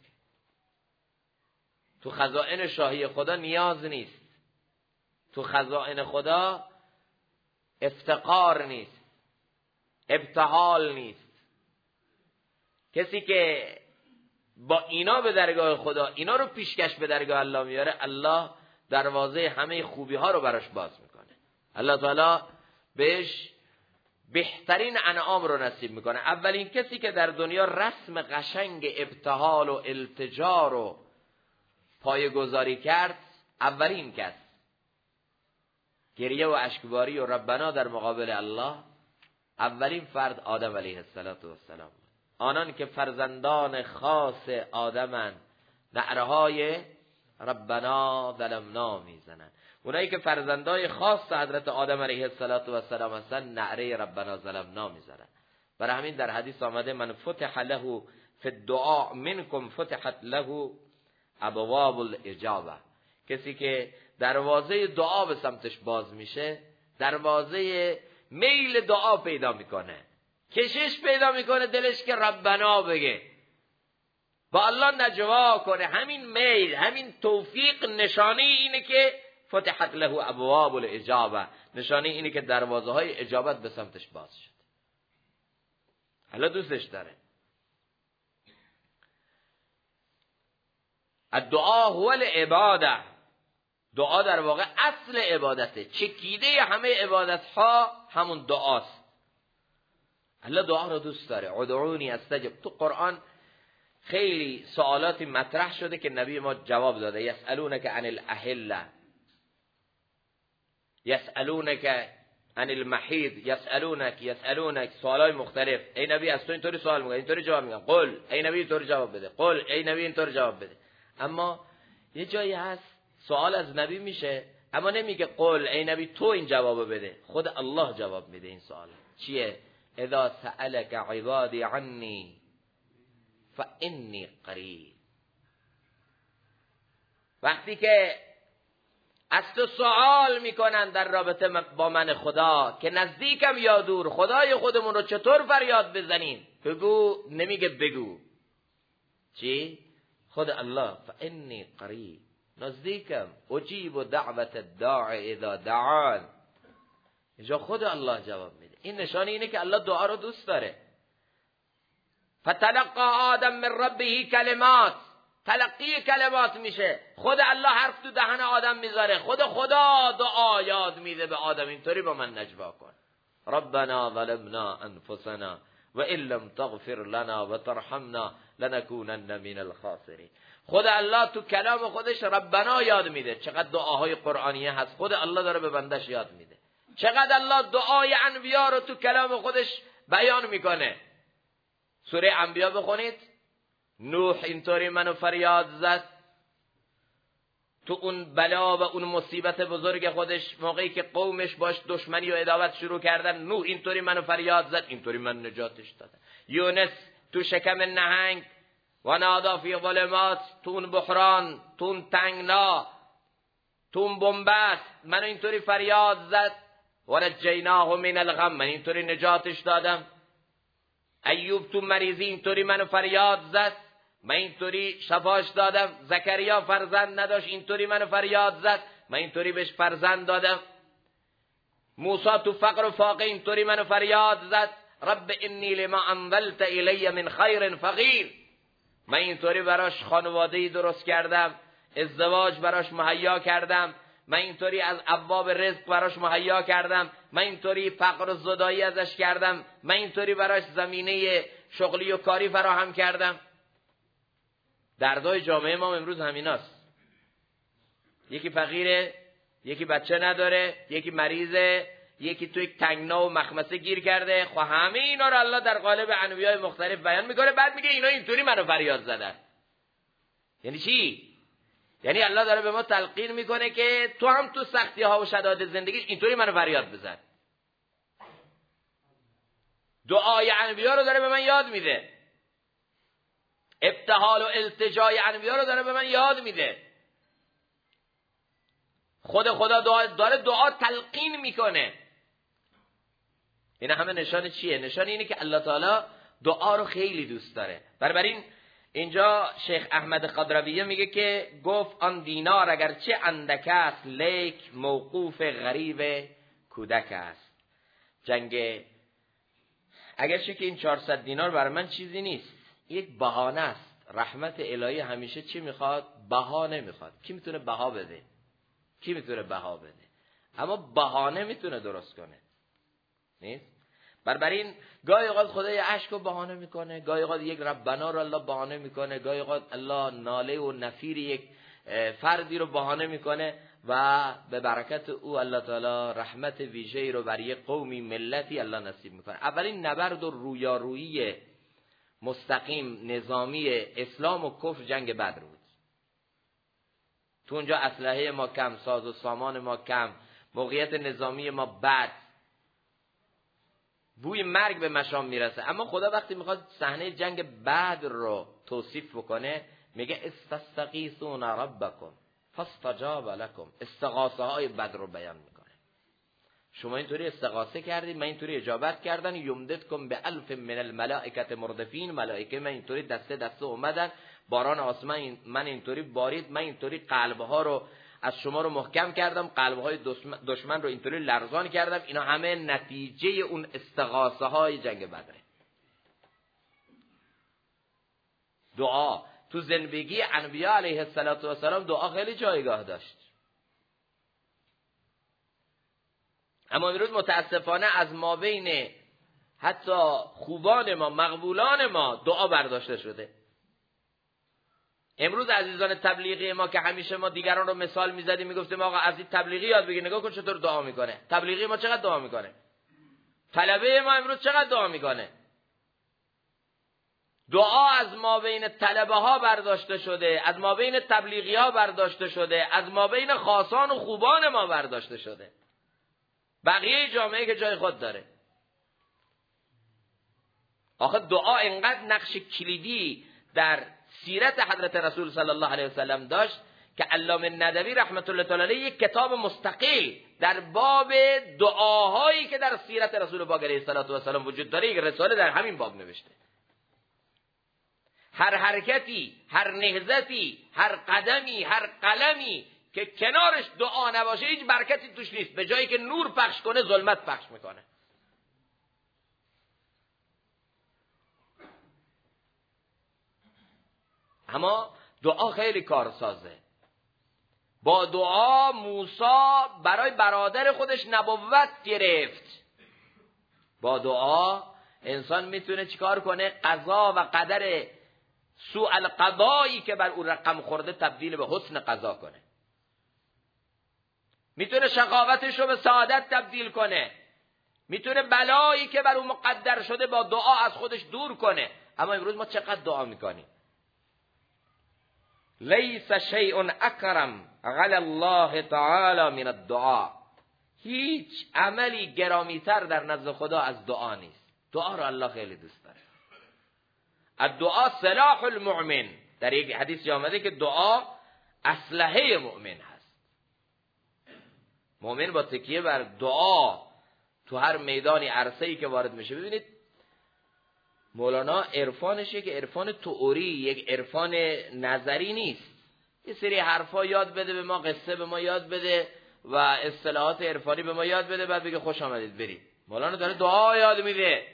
تو خزائن شاهی خدا نیاز نیست، تو خزائن خدا افتقار نیست، ابتهال نیست. کسی که با اینا به درگاه خدا، اینا رو پیشکش به درگاه الله میاره، الله دروازه همه خوبی ها رو براش باز میکنه. الله تعالی بهش بهترین انعام رو نصیب میکنه. اولین کسی که در دنیا رسم قشنگ ابتهال و التجا رو پایه‌گذاری کرد، اولین کس گریه و اشکباری و ربنا در مقابل الله، اولین فرد آدم علیه السلام. آنان که فرزندان خاص آدمن نعرهای ربنا ظلمنا میزنن. اونایی که فرزندای خاص حضرت آدم علیه السلام هستن نعره ربنا ظلمنا میزنن. برای همین در حدیث آمده من فتح له فی الدعاء منکم فتحت له ابواب الاجابه. کسی که دروازه دعا به سمتش باز میشه، دروازه میل دعا پیدا میکنه، کشش پیدا میکنه دلش که ربنا بگه، با الله نجوا کنه. همین میل، همین توفیق نشانی اینه که فتحت له ابواب الاجابه، نشانی اینه که دروازه های اجابت به سمتش باز شد. الله دوستش داره. الدعا هو العباده، دعا در واقع اصل عبادته، چکیده همه عبادت ها همون دعاست. الله دعا رو دوست داره. ادعونی استجب. تو قرآن خیلی سوالاتی مطرح شده که نبی ما جواب داده. یسألونک عن الاهله، یسألونک عن المحیض، یسألونک سوالای مختلف. ای نبی از تو اینطوری سوال میکنه، اینطوری جواب میگن. قل ای نبی اینطوری جواب بده، قل ای نبی اینطوری جواب بده. اما یه جایی هست سوال از نبی میشه اما نمیگه قل ای نبی تو این جواب بده، خود الله جواب میده این سوال. چیه؟ اذا سألك عبادی عنی فانی قریب. وقتی که از تو سوال میکنن در رابطه با من خدا که نزدیکم یا دور، خدای خودمون رو چطور فریاد بزنیم، بگو، نمیگه بگو چی؟ خود الله فانی قریب، نزدیکم، اجیب دعوت الداعی اذا دعان. اینجا خود الله جواب میده. این نشانه اینه که الله دعا رو دوست داره. فتلقى آدم من ربه کلمات، تلقی کلمات میشه. خود الله حرف تو دهن آدم میذاره، خدا دعا یاد میده به آدم اینطوری با من نجوا کن. ربنا ظلمنا انفسنا وان لم تغفر لنا وترحمنا لنكونن من الخاسرین. خود الله تو کلام خودش ربنا یاد میده. چقدر دعاهای قرآنیه هست خود الله داره به بندش یاد میده. چقدر الله دعای انبیا رو تو کلام خودش بیان میکنه. سوره انبیا بخونید، نوح اینطوری منو فریاد زد تو اون بلا و اون مصیبت بزرگ خودش، موقعی که قومش باش دشمنی و عداوت شروع کردن، نوح اینطوری منو فریاد زد، اینطوری من نجاتش دادم. یونس تو شکم نهنگ، و نادا فی ظلمات، تو اون بحران، تو اون تنگنا، تو اون بنبست منو اینطوری فریاد زد، و نجیناه من الغم، من اینطوری نجاتش دادم. ایوب تو مریضی اینطوری منو فریاد زد، من اینطوری شفاش دادم. زکریا فرزند نداشت، اینطوری منو فریاد زد، من اینطوری بهش فرزند دادم. موسی تو فقر و فاقه اینطوری منو فریاد زد، رب انی لما انزلت الی من خیر فقیر، من اینطوری براش خانواده‌ای درست کردم، ازدواج براش مهیا کردم، من اینطوری از ابواب رزق براش مهیا کردم، من اینطوری فقر و زدایی ازش کردم، من اینطوری براش زمینه شغلی و کاری فراهم کردم. دردای جامعه ما امروز همیناست. یکی فقیره، یکی بچه نداره، یکی مریضه، یکی توی تنگنا و مخمسه گیر کرده. خب همه اینا رو الله در قالب انبیاء مختلف بیان میکنه، بعد میگه اینا اینطوری منو فریاد زدن. یعنی چی؟ یعنی الله داره به ما تلقین میکنه که تو هم تو سختی ها و شدائد زندگی اینطوری منو فریاد بزن. دعای انبیا رو داره به من یاد میده، ابتهال و التجای انبیا رو داره به من یاد میده. خدا داره دعا تلقین میکنه. این همه نشان چیه؟ نشان اینه که الله تعالی دعا رو خیلی دوست داره. بنابراین اینجا شیخ احمد خضرویه میگه که گفت آن دینار اگرچه اندک است، لیک موقوف غریب کودک است. جنگ اگرچه که این 400 دینار برای من چیزی نیست، یک بهانه است. رحمت الهی همیشه چی میخواد؟ بهانه میخواد. کی میتونه بها بده؟ کی میتونه بها بده؟ اما بهانه میتونه درست کنه، نیست؟ بنابراین گاهی اوقات خدا یه اشک رو بهانه میکنه، گاهی اوقات یک ربنا رو الله بهانه میکنه، گاهی اوقات الله ناله و نفیر یک فردی رو بهانه میکنه و به برکت او الله تعالی رحمت ویژه‌ای رو بر یک قومی ملتی الله نصیب میکنه. اولین نبرد و رویارویی مستقیم نظامی اسلام و کفر جنگ بدر بود. تو اونجا اسلحه ما کم، ساز و سامان ما کم، موقعیت نظامی ما بد، بوی مرگ به مشام میرسه. اما خدا وقتی میخواد صحنه جنگ بدر رو توصیف بکنه میگه استستغیثون ربکم فاستجاب لکم. استغاثه های بدر رو بیان میکنه. شما اینطوری استغاثه کردید، من اینطوری اجابت کردن. یمددکم بألف من الملائکه مردفین، ملائکه من اینطوری دسته دسته اومدن، باران آسمان من اینطوری بارید، من اینطوری قلبها رو از شما رو محکم کردم، قلبهای دشمن رو اینطوری لرزان کردم. اینا همه نتیجه اون استغاثه های جنگ بدره. دعا تو زندگی انبیاء علیه السلام دعا خیلی جایگاه داشت. اما امروز متاسفانه از ما بین حتی خوبان ما، مقبولان ما، دعا برداشته شده. امروز عزیزان تبلیغی ما که همیشه ما دیگران رو مثال میزدیم، میگفتیم آقا از این تبلیغی یاد بگیر، نگاه کن چطور دعا میکنه. تبلیغی ما چقدر دعا میکنه، طلبه ما امروز چقدر دعا میکنه. دعا از ما بین طلبه ها برداشته شده، از ما بین تبلیغی ها برداشته شده، از ما بین خاصان و خوبان ما برداشته شده. بقیه جامعه که جای خود داره. آخه دعا اینقدر نقش کلیدی در سیرت حضرت رسول صلی الله علیه وسلم داشت که علامه ندوی رحمت الله تعالی علیه یک کتاب مستقل در باب دعاهایی که در سیرت رسول پاک علیه السلام وجود داره، یک رساله در همین باب نوشته. هر حرکتی، هر نهضتی، هر قدمی، هر قلمی که کنارش دعا نباشه هیچ برکتی توش نیست. به جایی که نور پخش کنه ظلمت پخش میکنه. اما دعا خیلی کارسازه. با دعا موسی برای برادر خودش نبوت گرفت. با دعا انسان میتونه چیکار کنه؟ قضا و قدر سوء القضایی که بر او رقم خورده تبدیل به حسن قضا کنه. میتونه شقاوتش رو به سعادت تبدیل کنه. میتونه بلایی که بر او مقدر شده با دعا از خودش دور کنه. اما امروز ما چقدر دعا میکنیم؟ لیس شیء اکرم علی الله تعالی من الدعاء. هیچ عملی گرامیتر در نزد خدا از دعا نیست. دعا رو الله خیلی دوست داره. الدعاء سلاح المؤمن. در یک حدیث آمده که دعا اسلحه مؤمن هست. مؤمن با تکیه بر دعا تو هر میدانی عرصه‌ای که وارد میشه. ببینید مولانا عرفانشه که عرفان تئوری، یک عرفان نظری نیست. یه سری حرفا یاد بده به ما، قصه به ما یاد بده و اصطلاحات عرفانی به ما یاد بده، بعد بگه خوش آمدید برید. مولانا داره دعا یاد میده.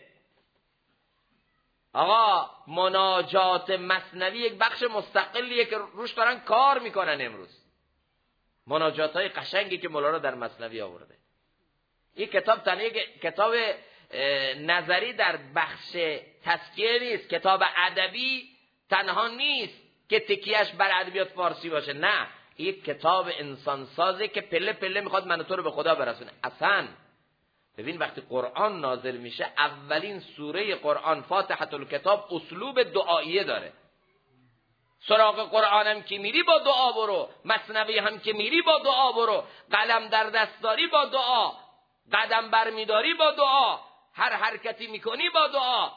آقا مناجات مثنوی یک بخش مستقلیه که روش دارن کار میکنن امروز. مناجات‌های قشنگی که مولانا در مثنوی آورده. این کتاب تنها یک کتاب نظری در بخش تزکیه نیست، کتاب ادبی تنها نیست که تکیهش بر ادبیات فارسی باشه. نه، یک کتاب انسان سازه که پله پله میخواد من و تو رو به خدا برسونه. اصلا ببین وقتی قرآن نازل میشه، اولین سوره قرآن فاتحه الکتاب اسلوب دعاییه داره. سراغ قرآن هم که میری با دعا برو، مثنوی هم که میری با دعا برو، قلم در دست داری با دعا، قدم برمیداری با دعا، هر حرکتی میکنی با دعا.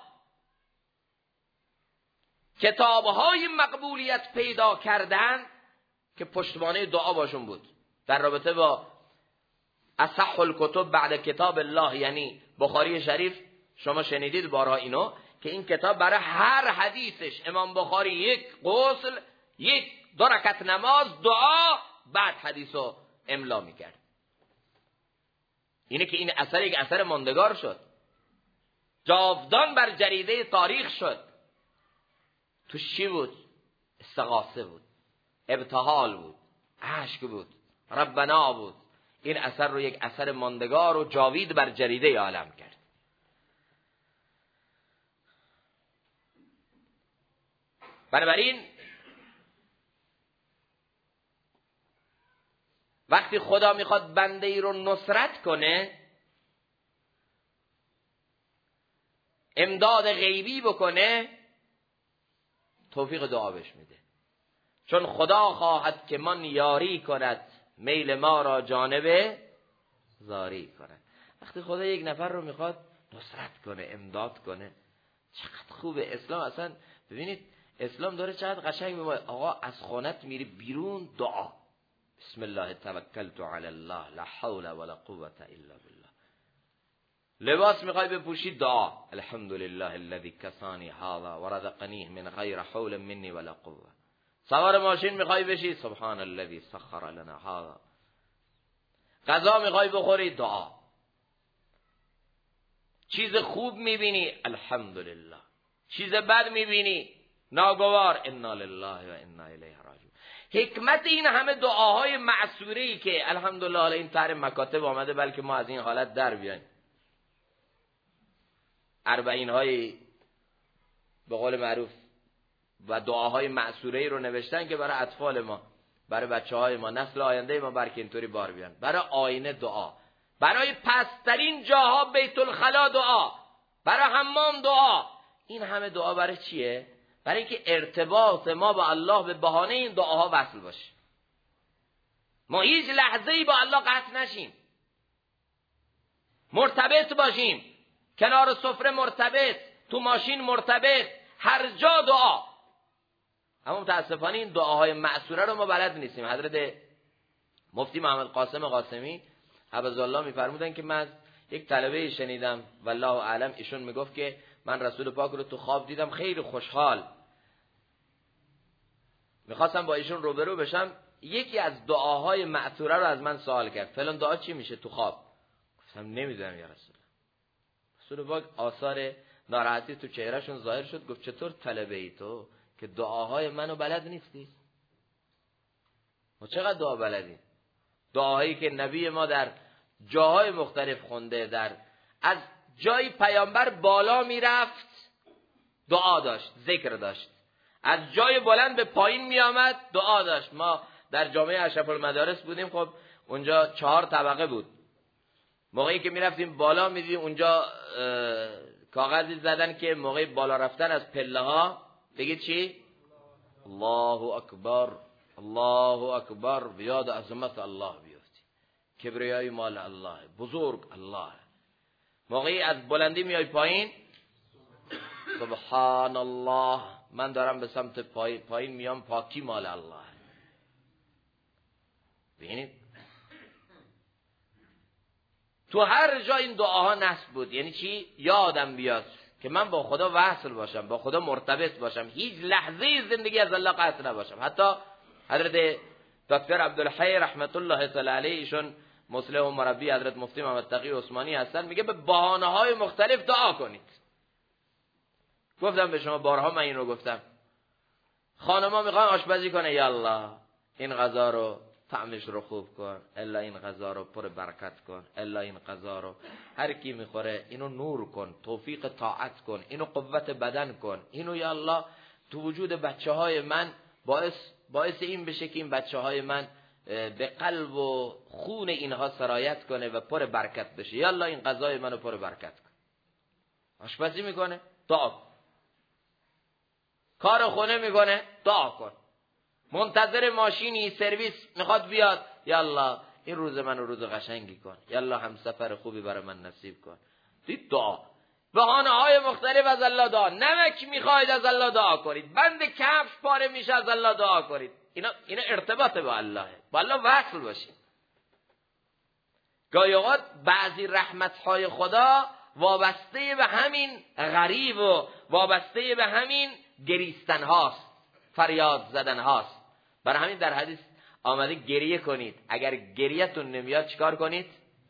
کتابهای مقبولیت پیدا کردن که پشتوانه دعا باشون بود. در رابطه با اصح الکتب بعد کتاب الله، یعنی بخاری شریف، شما شنیدید بارها اینو که این کتاب برای هر حدیثش امام بخاری یک غسل، یک 2 رکعت نماز، دعا، بعد حدیثو املا میکرد. اینه که این اثر یک اثر ماندگار شد، جاودان بر جریده تاریخ شد. توش چی بود؟ استغاثه بود، ابتهال بود، اشک بود، ربنا بود. این اثر رو یک اثر ماندگار و جاوید بر جریده عالم کرد. بنابراین وقتی خدا میخواد بنده ای رو نصرت کنه، امداد غیبی بکنه، توفیق دعا بهش میده. چون خدا خواهد که من یاری کند، میل ما را جانب زاری کند. وقتی خدا یک نفر رو میخواد نصرت کنه، امداد کنه، چقدر خوبه. اسلام اصلا ببینید اسلام داره چقدر قشنگ به ما. آقا از خانت میری بیرون، دعا، بسم الله توکلت علی الله لا حول ولا قوة الا بالله. لباس میخوای بپوشی، دعا، الحمدلله الذی کسانی هذا ورزقنیه من غیر حول منی ولا قوة. سوار ماشین میخوای بشی، سبحان الذی سخر لنا هذا. غذا میخوای بخوری، دعا. چیز خوب میبینی، الحمدلله. چیز بد میبینی، ناگوار انا لله و انا الیه راجعون. حکمت این همه دعاهای معصوره‌ای که الحمدلله حالا این طرح مکاتب آمده بلکه ما از این حالت در بیایم. 40 های به قول معروف و دعاهای معصوره‌ای رو نوشتن که برای اطفال ما، برای بچه‌های ما، نسل آینده ما برای اینطوری بار بیان. برای آینه دعا، برای پسترین جاها بیت الخلا دعا، برای حمام دعا. این همه دعا برای چیه؟ برای اینکه ارتباط ما با الله به بهانه این دعاها وصل باشه. ما هیچ لحظه‌ای با الله قطع نشیم، مرتبط باشیم، کنار سفره مرتبط، تو ماشین مرتبط، هر جا دعا. اما متاسفانه این دعاهای معصوره رو ما بلد نیستیم. حضرت مفتی محمد قاسم قاسمی حفظه‌الله میفرمودن که من یک طلبه شنیدم والله اعلم، ایشون میگفت که من رسول پاک رو تو خواب دیدم، خیلی خوشحال، میخواستم با ایشون روبرو بشم. یکی از دعاهای معصوره رو از من سوال کرد، فلان دعا چی میشه تو خواب؟ گفتم نمیدونم یا رسول الله. رسول پاک آثار ناراحتی تو چهرهشون ظاهر شد. گفت چطور طلبه ای تو که دعاهای منو بلد نیستی؟ ما چقدر دعا بلدیم؟ دعاهایی که نبی ما در جاهای مختلف خونده، در از جای پیامبر بالا میرفت دعا داشت، ذکر داشت، از جای بلند به پایین میآمد دعا داشت. ما در جامعه اشرف المدارس بودیم، خب اونجا 4 طبقه بود. موقعی که میرفتیم بالا میدیم اونجا کاغذی زدن که موقع بالا رفتن از پله ها بگید چی؟ الله اکبر، الله اکبر، بیاد عظمت الله بیفتی، کبریای مال الله، بزرگ الله. موقعی از بلندی میای پایین سبحان الله، من دارم به سمت پایین میام، پاکی مال الله. ببینید تو هر جا این دعاها نصب بود. یعنی چی؟ یادم بیاد که من با خدا وصل باشم، با خدا مرتبط باشم، هیچ لحظه زندگی از الله قطع نباشم. حتی حضرت دکتر عبدالحی رحمت الله تعالی علیه، ایشون مصلح و مربی حضرت مفتی محمد تقی عثمانی هستن، میگه به بهانه‌های مختلف دعا کنید. گفتم به شما بارها، من این رو گفتم، خانم‌ها میخوان آشپزی کنه، یا الله این غذا رو طعمش رو خوب کن، الا این غذا رو پر برکت کن، الا این غذا رو هر کی میخوره اینو نور کن، توفیق طاعت کن، اینو قوت بدن کن، اینو یا الله تو وجود بچه‌های من باعث این بشه که این بچه‌های من به قلب و خون اینها سرایت کنه و پر برکت بشه، یا الله این غذای منو پر برکت کن. آشپزی میکنه دعا کن، کار خونه میکنه دعا کن، منتظر ماشینی سرویس میخواد بیاد، یا الله این روز منو روز قشنگی کن، یا الله همسفر خوبی برای من نصیب کن. دید دعا، بهانه‌های مختلف از الله دعا. نمک میخواید از الله دعا کنید، بند کفش پاره میشه از الله دعا کنید. اینا ارتباط با الله، با الله وصل باشید. گاهی اوقات بعضی رحمت‌های خدا وابسته به همین غریب و وابسته به همین گریستن هاست، فریاد زدن هاست. برای همین در حدیث آمده گریه کنید، اگر گریه‌تون نمیاد چیکار کنید؟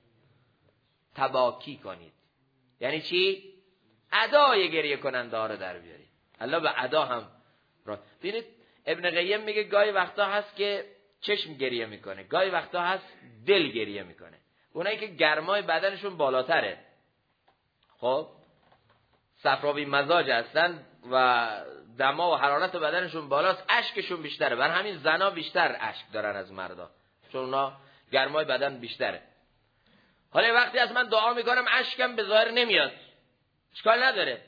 تباکی کنید. یعنی چی؟ ادای گریه کننده ها رو در بیارید. الله به ادا هم ببینید ابن قیم میگه گاهی وقتا هست که چشم گریه میکنه، گاهی وقتا هست دل گریه میکنه. اونایی که گرمای بدنشون بالاتره، خب صفراوی مزاج هستن و دما و حرارت بدنشون بالاست، اشکشون بیشتره. برای همین زنا بیشتر اشک دارن از مردا، چون اونا گرمای بدن بیشتره. حالا وقتی از من دعا میکنم اشکم به ظاهر نمیاد، اشکال نداره.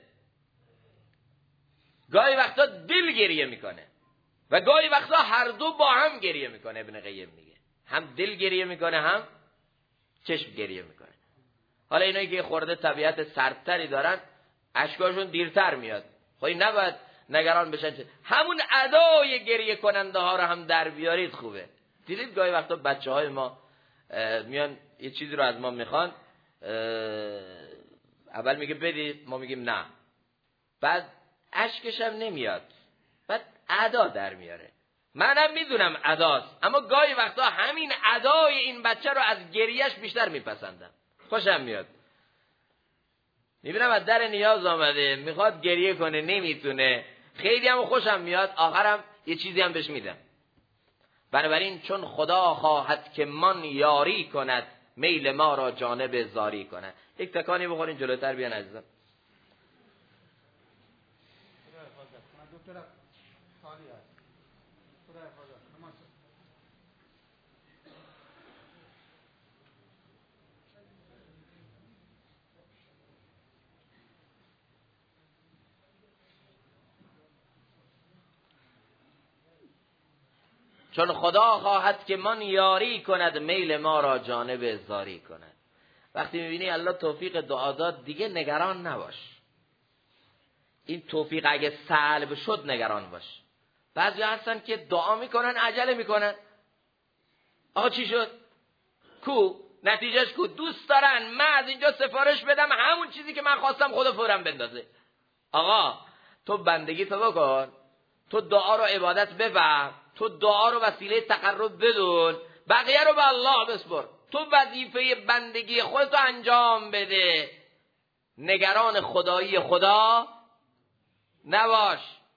گاهی وقتا دل گریه میکنه و گاهی وقتا هر دو با هم گریه میکنه. ابن قیم میگه هم دل گریه میکنه هم چشم گریه میکنه. حالا اینایی که خورده طبیعت سردتری دارن اشکاشون دیرتر میاد، خب این نباید نگران بشن. همون ادای گریه کننده ها رو هم در بیارید خوبه. دیدید گاهی وقتا بچه های ما میان یه چیزی رو از ما میخوان، اول میگه بدید، ما میگیم نه، بعد اشکش هم نمیاد، بعد ادا در میاره. منم میدونم اداست، اما گاهی وقتا همین ادای این بچه رو از گریهش بیشتر میپسندم، خوشم میاد. میبینم از در نیاز آمده میخواد گریه کنه نمیتونه، خیلی هم خوشم میاد، آخرم یه چیزی هم بهش میدم. بنابراین چون خدا خواهد که من یاری کند، میل ما را جانب زاری کند. یک تکانی بخورین جلوتر بیان عزیزم. چون خدا خواهد که من یاری کند، میل ما را جانب زاری کند. وقتی میبینی الله توفیق دعا داد، دیگه نگران نباش. این توفیق اگه سلب شد نگران باش. بعضی هستن که دعا میکنن عجله میکنن. آقا چی شد؟ کو؟ نتیجهش کو؟ دوست دارن من از اینجا سفارش بدم همون چیزی که من خواستم خدا فورم بندازه. آقا تو بندگی تو بکن، تو دعا رو عبادت بفهم، تو دعا رو وسیله تقرب بدون، بقیه رو به الله بسپر. تو وظیفه بندگی خودتو انجام بده، نگران خدایی خدا نباش.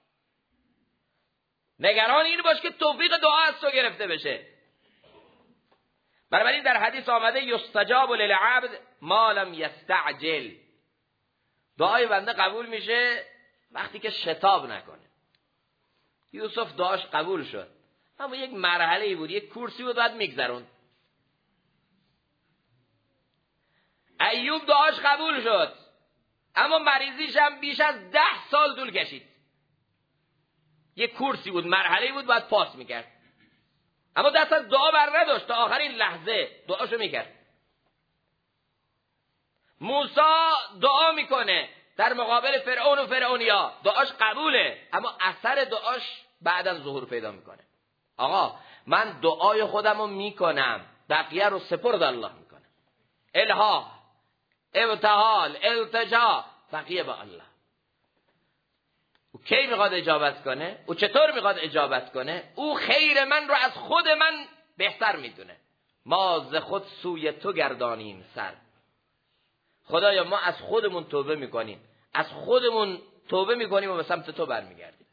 نگران این باش که توفیق دعا از تو گرفته بشه. بنابراین در حدیث آمده یستجاب للعبد ما لم یستعجل. دعای بنده قبول میشه وقتی که شتاب نکنه. یوسف دعاش قبول شد، اما یک مرحله‌ای بود، یک کورسی بود بعد میگذرون. ایوب دعاش قبول شد، اما مریضیش هم بیش از 10 سال طول کشید. یک کورسی بود، مرحله‌ای بود بعد پاس میکرد، اما دست از دعا بر نداشت، تا آخرین لحظه دعاشو میکرد. موسی دعا میکنه در مقابل فرعون و فرعونیا، دعاش قبوله، اما اثر دعاش بعداً ظهور پیدا میکنه. آقا من دعای خودمو میکنم، بقیه رو سپرد الله میکنه. الها، ابتهال، التجا، بقیه به الله. او کی میخواد اجابت کنه؟ او چطور میخواد اجابت کنه؟ او خیر من رو از خود من بهتر میدونه. ما ز خود سوی تو گردانیم سر. خدایا ما از خودمون توبه میکنیم، از خودمون توبه میکنیم و به سمت تو برمیگردیم.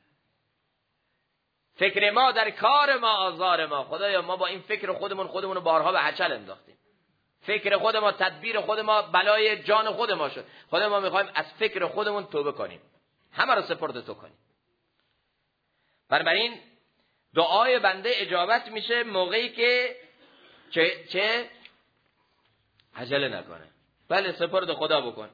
فکر ما در کار ما آزار ما. خدایا ما با این فکر خودمون رو بارها به هچل انداختیم. فکر خود ما، تدبیر خود ما بلای جان خود ما شد. خدایا ما میخوایم از فکر خودمون توبه کنیم، همه رو سپرد تو کنیم. بنابراین دعای بنده اجابت میشه موقعی که چه عجله نکنه، بله سپرد خدا بکن.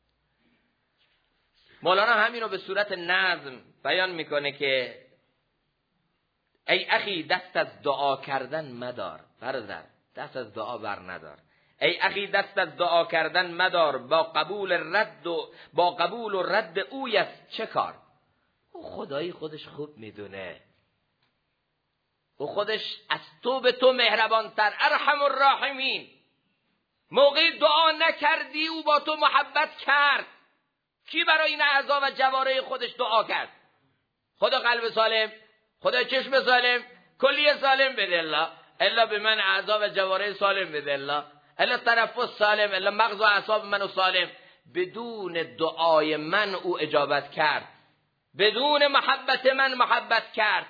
مولانا همین رو به صورت نظم بیان میکنه که ای اخی دست از دعا کردن مدار. برادر دست از دعا بر ندار. ای اخی دست از دعا کردن مدار، با قبول و رد اوی است چه کار. او خدایی خودش خوب میدونه، او خودش از تو به تو مهربانتر، ارحم الراحمین. موقعی دعا نکردی او با تو محبت کرد. کی برای این اعضا و جواره خودش دعا کرد؟ خدا قلب سالم، خدا چشم سالم، کلیه سالم بده الله، الا به من اعضا و جواره سالم بده الله، الا تنفس سالم، الا مغز و اعصاب منو سالم. بدون دعای من او اجابت کرد، بدون محبت من محبت کرد.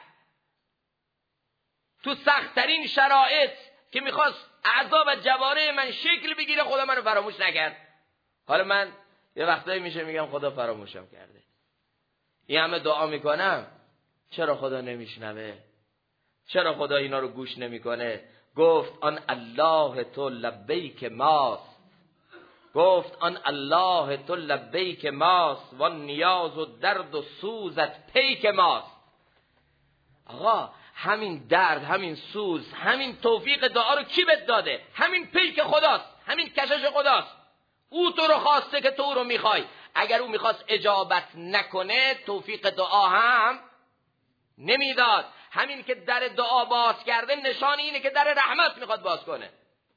تو سخت‌ترین شرایط که میخواست اعضا و جواره من شکل بگیره، خدا منو فراموش نکرد. حالا من یه وقتایی میشه میگم خدا فراموشم کرده. این همه دعا میکنم، چرا خدا نمیشنوه؟ چرا خدا اینا رو گوش نمیکنه؟ گفت آن الله تو لبیک ماست، گفت آن الله تو لبیک ماست، و نیاز و درد و سوزت پیک ماست. آقا همین درد، همین سوز، همین توفیق دعا رو کی بهت داده؟ همین پیک خداست، همین کشش خداست. او تو رو خواسته که تو رو میخوای. اگر او میخواست اجابت نکنه توفیق دعا هم نمیداد. همین که در دعا باز کرده نشان اینه که در رحمت میخواد باز کنه.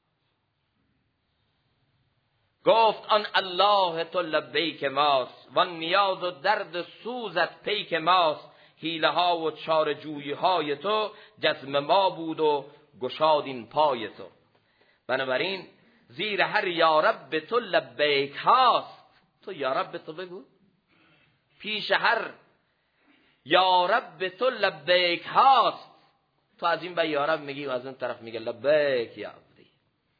گفت آن الله تو لبیک ماست، و نیاز و درد سوزت پیک ماست. حیله ها و چاره جویی های تو جزم ما بود و گشاد این پای تو. بنابراین زیر هر یارب تو لبیک هاست. تو یارب تو بگو، پیش هر یا رب تو لبیک هاست، تو از این به یا رب میگی و از اون طرف میگه لبیک یا عبدی.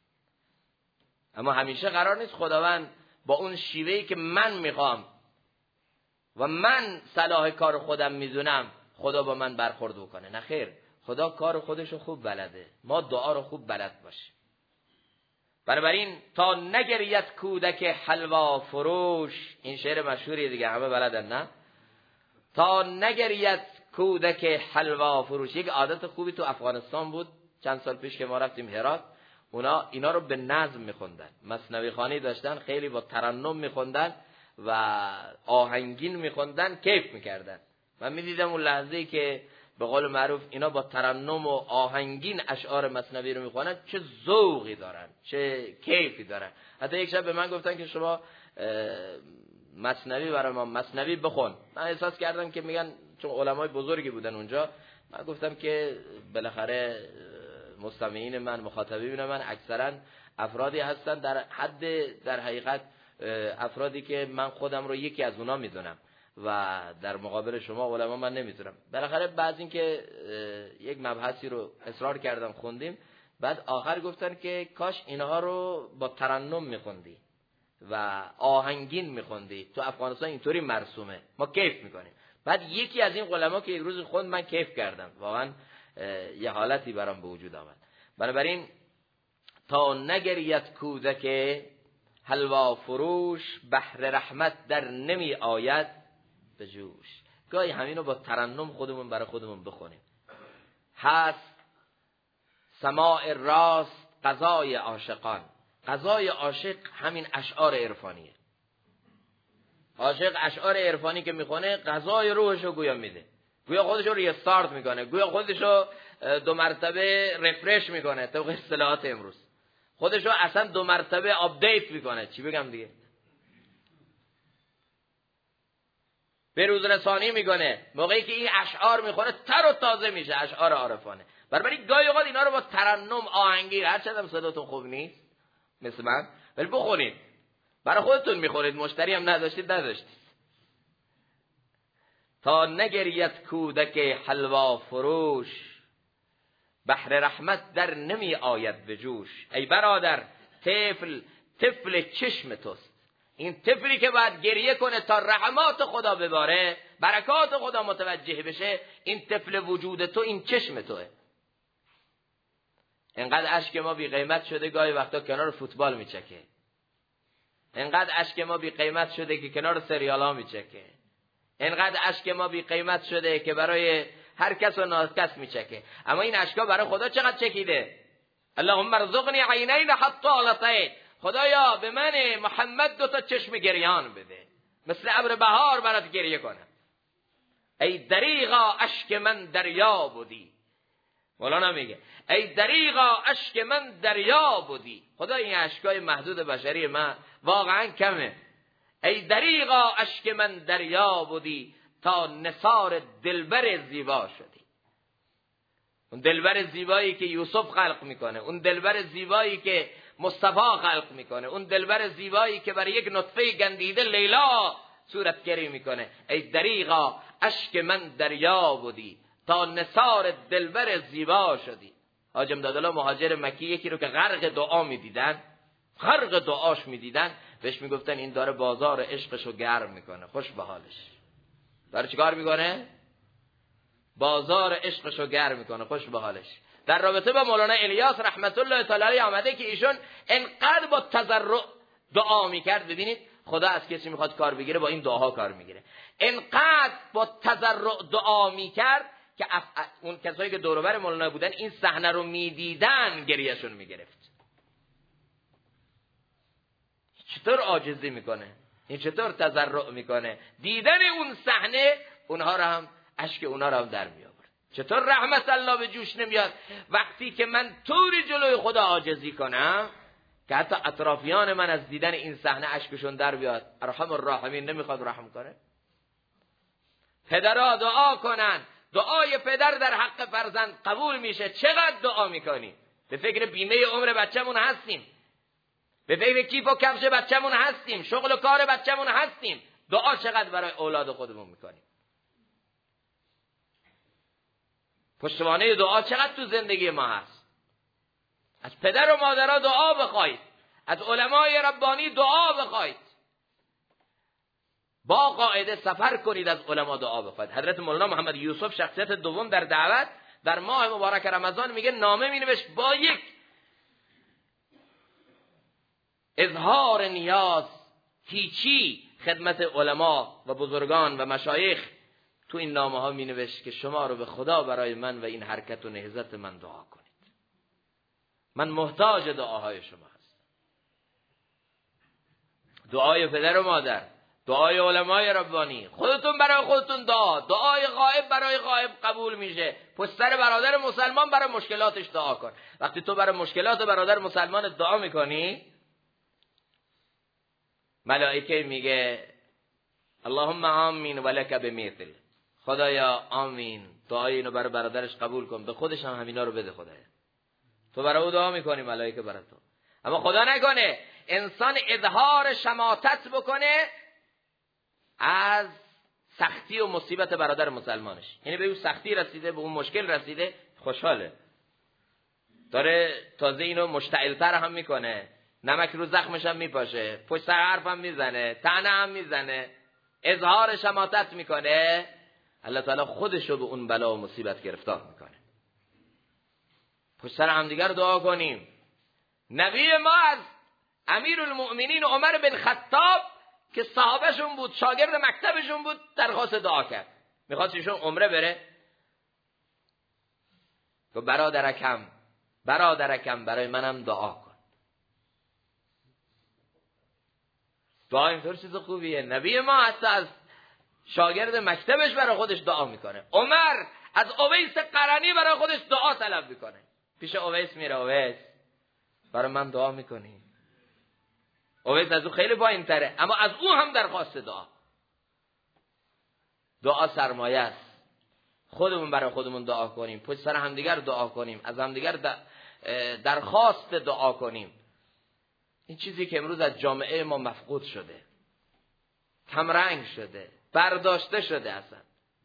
اما همیشه قرار نیست خداوند با اون شیوهی که من میخوام و من صلاح کار خودم میدونم خدا با من برخورد بکنه. نه خیر، خدا کار خودشو خوب بلده، ما دعا رو خوب بلد باشیم. بنابراین تا نگرید کودک حلوا فروش، این شعر مشهوریه دیگه، همه بلدن نه؟ تا نگرید کودک حلوا فروش. یک عادت خوبی تو افغانستان بود چند سال پیش که ما رفتیم هرات، اونا اینا رو به نظم میخوندن، مثنوی خوانی داشتن، خیلی با ترنم میخوندن و آهنگین میخوندن، کیف میکردن. من میدیدم اون لحظه‌ای که به قول معروف اینا با ترنم و آهنگین اشعار مثنوی رو میخوانن، چه ذوقی دارن، چه کیفی دارن. حتی یک شب به من گفتن که شما مثنوی برای ما مثنوی بخون. من احساس کردم که میگن، چون علمای بزرگی بودن اونجا، من گفتم که بالاخره مستمعین من، مخاطبین من اکثرا افرادی هستن در حقیقت افرادی که من خودم رو یکی از اونا میدونم و در مقابل شما علما من نمیتونم. بالاخره بعد این که یک مبحثی رو اصرار کردم خوندیم، بعد آخر گفتن که کاش اینها رو با ترنم میخوندی و آهنگین میخوندی. تو افغانستان اینطوری مرسومه، ما کیف میکنیم. بعد یکی از این علما که یک روز خوند، من کیف کردم، واقعا یه حالتی برام به وجود آمد. بنابراین تا نگرید کودک حلوا فروش، بحر رحمت در نمی آید به جوش. گاهی همینو با ترنم خودمون برای خودمون بخونیم. هست سماع راست قضای عاشقان. قضای عاشق همین اشعار عرفانیه. عاشق اشعار عرفانی که میخونه، قضای روحشو گویا میده، گویا خودشو ریستارت میکنه، گویا خودشو 2 مرتبه رفرش میکنه، طبق اصطلاحات امروز خودشو اصلا 2 مرتبه آپدیت میکنه. چی بگم دیگه؟ به روز رسانی میکنه. موقعی که این اشعار میخونه تر و تازه میشه، اشعار عارفانه. بنابراین گاهی اوقات اینا رو با ترنم آهنگی، هر چقدر صداتون خوب نیست مثل من، ولی بخونید، برای خودتون میخونید، مشتری هم نداشتید. تا نگرید کودک حلوا فروش، بحر رحمت در نمی آید به جوش. ای برادر، طفل چشم توست. این طفلی که باید گریه کنه تا رحمات خدا بباره، برکات خدا متوجه بشه، این طفل وجود تو، این چشم توه. انقدر اشک ما بی قیمت شده گاهی وقتا کنار فوتبال میچکه، انقدر اشک ما بی قیمت شده که کنار سریال ها میچکه، انقدر اشک ما بی قیمت شده که برای هر کس و ناکس میچکه. اما این اشکا برای خدا چقدر چکیده؟ اللهم ارزقنی عینین حطالتین. خدایا به من محمد 2 چشم گریان بده، مثل ابر بهار برات گریه کنم. ای دریغا اشک من دریا بودی. مولانا میگه ای دریغا اشک من دریا بودی. خدا این اشکای محدود بشری من واقعا کمه. ای دریغا اشک من دریا بودی، تا نثار دلبر زیبا شدی. اون دلبر زیبایی که یوسف خلق میکنه، اون دلبر زیبایی که مصطفی خلق میکنه، اون دلبر زیبایی که برای یک نطفه گندیده لیلا صورتگری میکنه. ای دریغا اشک من دریا بودی، تا نثار دلبر زیبا شدی. حاج امدادالله مهاجر مکی یکی رو که غرق دعا میدیدن، غرق دعاش میدیدن، بهش میگفتن این داره بازار عشقشو گرم میکنه، خوش به حالش. داره چیکار میکنه؟ بازار عشقشو گرم میکنه، خوش به حالش. در رابطه با مولانا الیاس رحمت الله تعالی علیه آمده که ایشون انقدر با تضرع دعا میکرد. ببینید خدا از کسی میخواد کار بگیره، با این دعاها کار میگیره. انقدر با تضرع دعا میکرد که اون کسایی که دور و بر مولانا بودن این صحنه رو میدیدن، گریهشون میگرفت. چطور عاجزی میکنه، این چطور تضرع میکنه، دیدن اون صحنه اونها رو هم، اشک اونها رو هم در می آورد. چطور رحمت الله به جوش نمیاد وقتی که من طوری جلوی خدا عاجزی کنم که حتی اطرافیان من از دیدن این صحنه اشکشون در بیاد. ارحم الراحمین نمیخواد رحم کنه؟ پدرها دعا کنن، دعای پدر در حق فرزند قبول میشه. چقدر دعا میکنیم، به فکر بیمه عمر بچه‌مون هستیم، به فکر کیف و کفش بچه‌مون هستیم، شغل و کار بچه‌مون هستیم. دعا چقدر برای اولاد خودمون میکنیم. پشتوانه دعا چقدر تو زندگی ما هست. از پدر و مادرها دعا بخواید، از علمای ربانی دعا بخواید، با قاعده سفر کنید، از علما دعا بخواید. حضرت مولانا محمد یوسف شخصیت دوم در دعوت در ماه مبارک رمضان میگه نامه مینوشت با یک اظهار نیاز هیچی خدمت علما و بزرگان و مشایخ. تو این نامه ها مینوشت که شما رو به خدا برای من و این حرکت و نهضت من دعا کنید، من محتاج دعاهای شما هستم. دعای پدر و مادر، دعای علمای ربانی، خودتون برای خودتون دعای غائب برای غائب قبول میشه. پشت سر برادر مسلمان برای مشکلاتش دعا کن. وقتی تو برای مشکلات برادر مسلمان دعا میکنی، ملائکه میگه اللهم آمین ولک بمیثل، خدایا آمین، دعای اینو برای برادرش قبول کن، به خودش هم همینا رو بده خدایا. تو برای او دعا میکنی، ملائکه برای تو. اما خدا نکنه انسان اظهار شماتت بکنه از سختی و مصیبت برادر مسلمانش، یعنی به اون سختی رسیده، به اون مشکل رسیده، خوشحاله، داره تازه اینو مشتعلتر هم میکنه، نمک رو زخمش هم میپاشه، پشت سر حرف هم میزنه، طعنه هم میزنه، اظهار شماتت میکنه، الله تعالی خودشو به اون بلا و مصیبت گرفتار میکنه. پشت سر هم دیگر دعا کنیم. نبی ما از امیرالمؤمنین عمر بن خطاب که صحابهشون بود، شاگرد مکتبشون بود، درخواست دعا کرد. میخواست ایشون عمره بره. تو برادرکم برای منم دعا کن. دعا اینطور چیز خوبیه. نبی ما حتی از شاگرد مکتبش برای خودش دعا میکنه. عمر از اویس قرنی برای خودش دعا طلب میکنه. پیش اویس میره، اویس برای من دعا میکنی؟ اویس از او خیلی پایین تره، اما از او هم درخواست دعا سرمایه است. خودمون برای خودمون دعا کنیم، پشت سر همدیگر دعا کنیم، از همدیگر درخواست دعا کنیم. این چیزی که امروز از جامعه ما مفقود شده، کمرنگ شده، برداشته شده اصلا.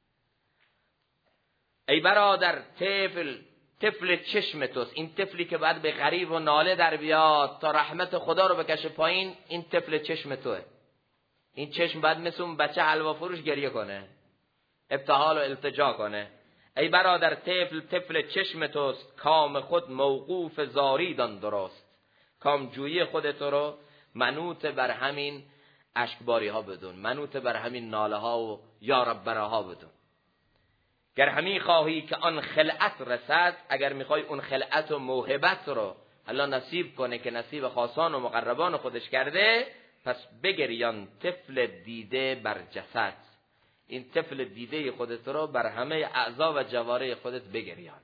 ای برادر، طفل چشم توست. این طفلی که بعد به غریب و ناله در بیاد تا رحمت خدا رو بکشه پایین، این طفل چشم توه. این چشم بعد مثل اون بچه حلوا فروش گریه کنه، ابتهال و التجا کنه. ای برادر، طفل چشم توست، کام خود موقوف زاری دان درست. کام جویی خودت رو منوط بر همین اشکباری ها بدون، منوط بر همین ناله ها و یا رب ها بدون. گر همی خواهی که آن خلعت رسد، اگر میخوای اون خلعت و موهبت رو الله نصیب کنه که نصیب خاصان و مقربان خودش کرده، پس بگریان طفل دیده بر جسد. این طفل دیده خودت رو بر همه اعضا و جوارح خودت بگریان.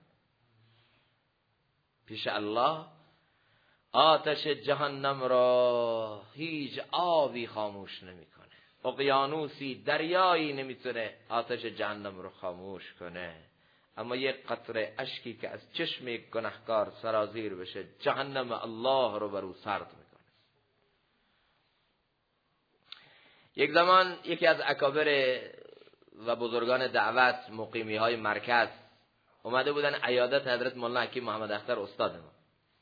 پیش الله آتش جهنم را هیچ آبی خاموش نمیکنه. اقیانوسی، دریایی نمیتونه آتش جهنم رو خاموش کنه. اما یک قطره اشکی که از چشم یک گناهکار سرازیر بشه، جهنم الله رو بر او سرد میکنه. یک زمان یکی از اکابر و بزرگان دعوت، مقیمی های مرکز، اومده بودن عیادت حضرت مولانا حکیم محمد اختر استاد ما.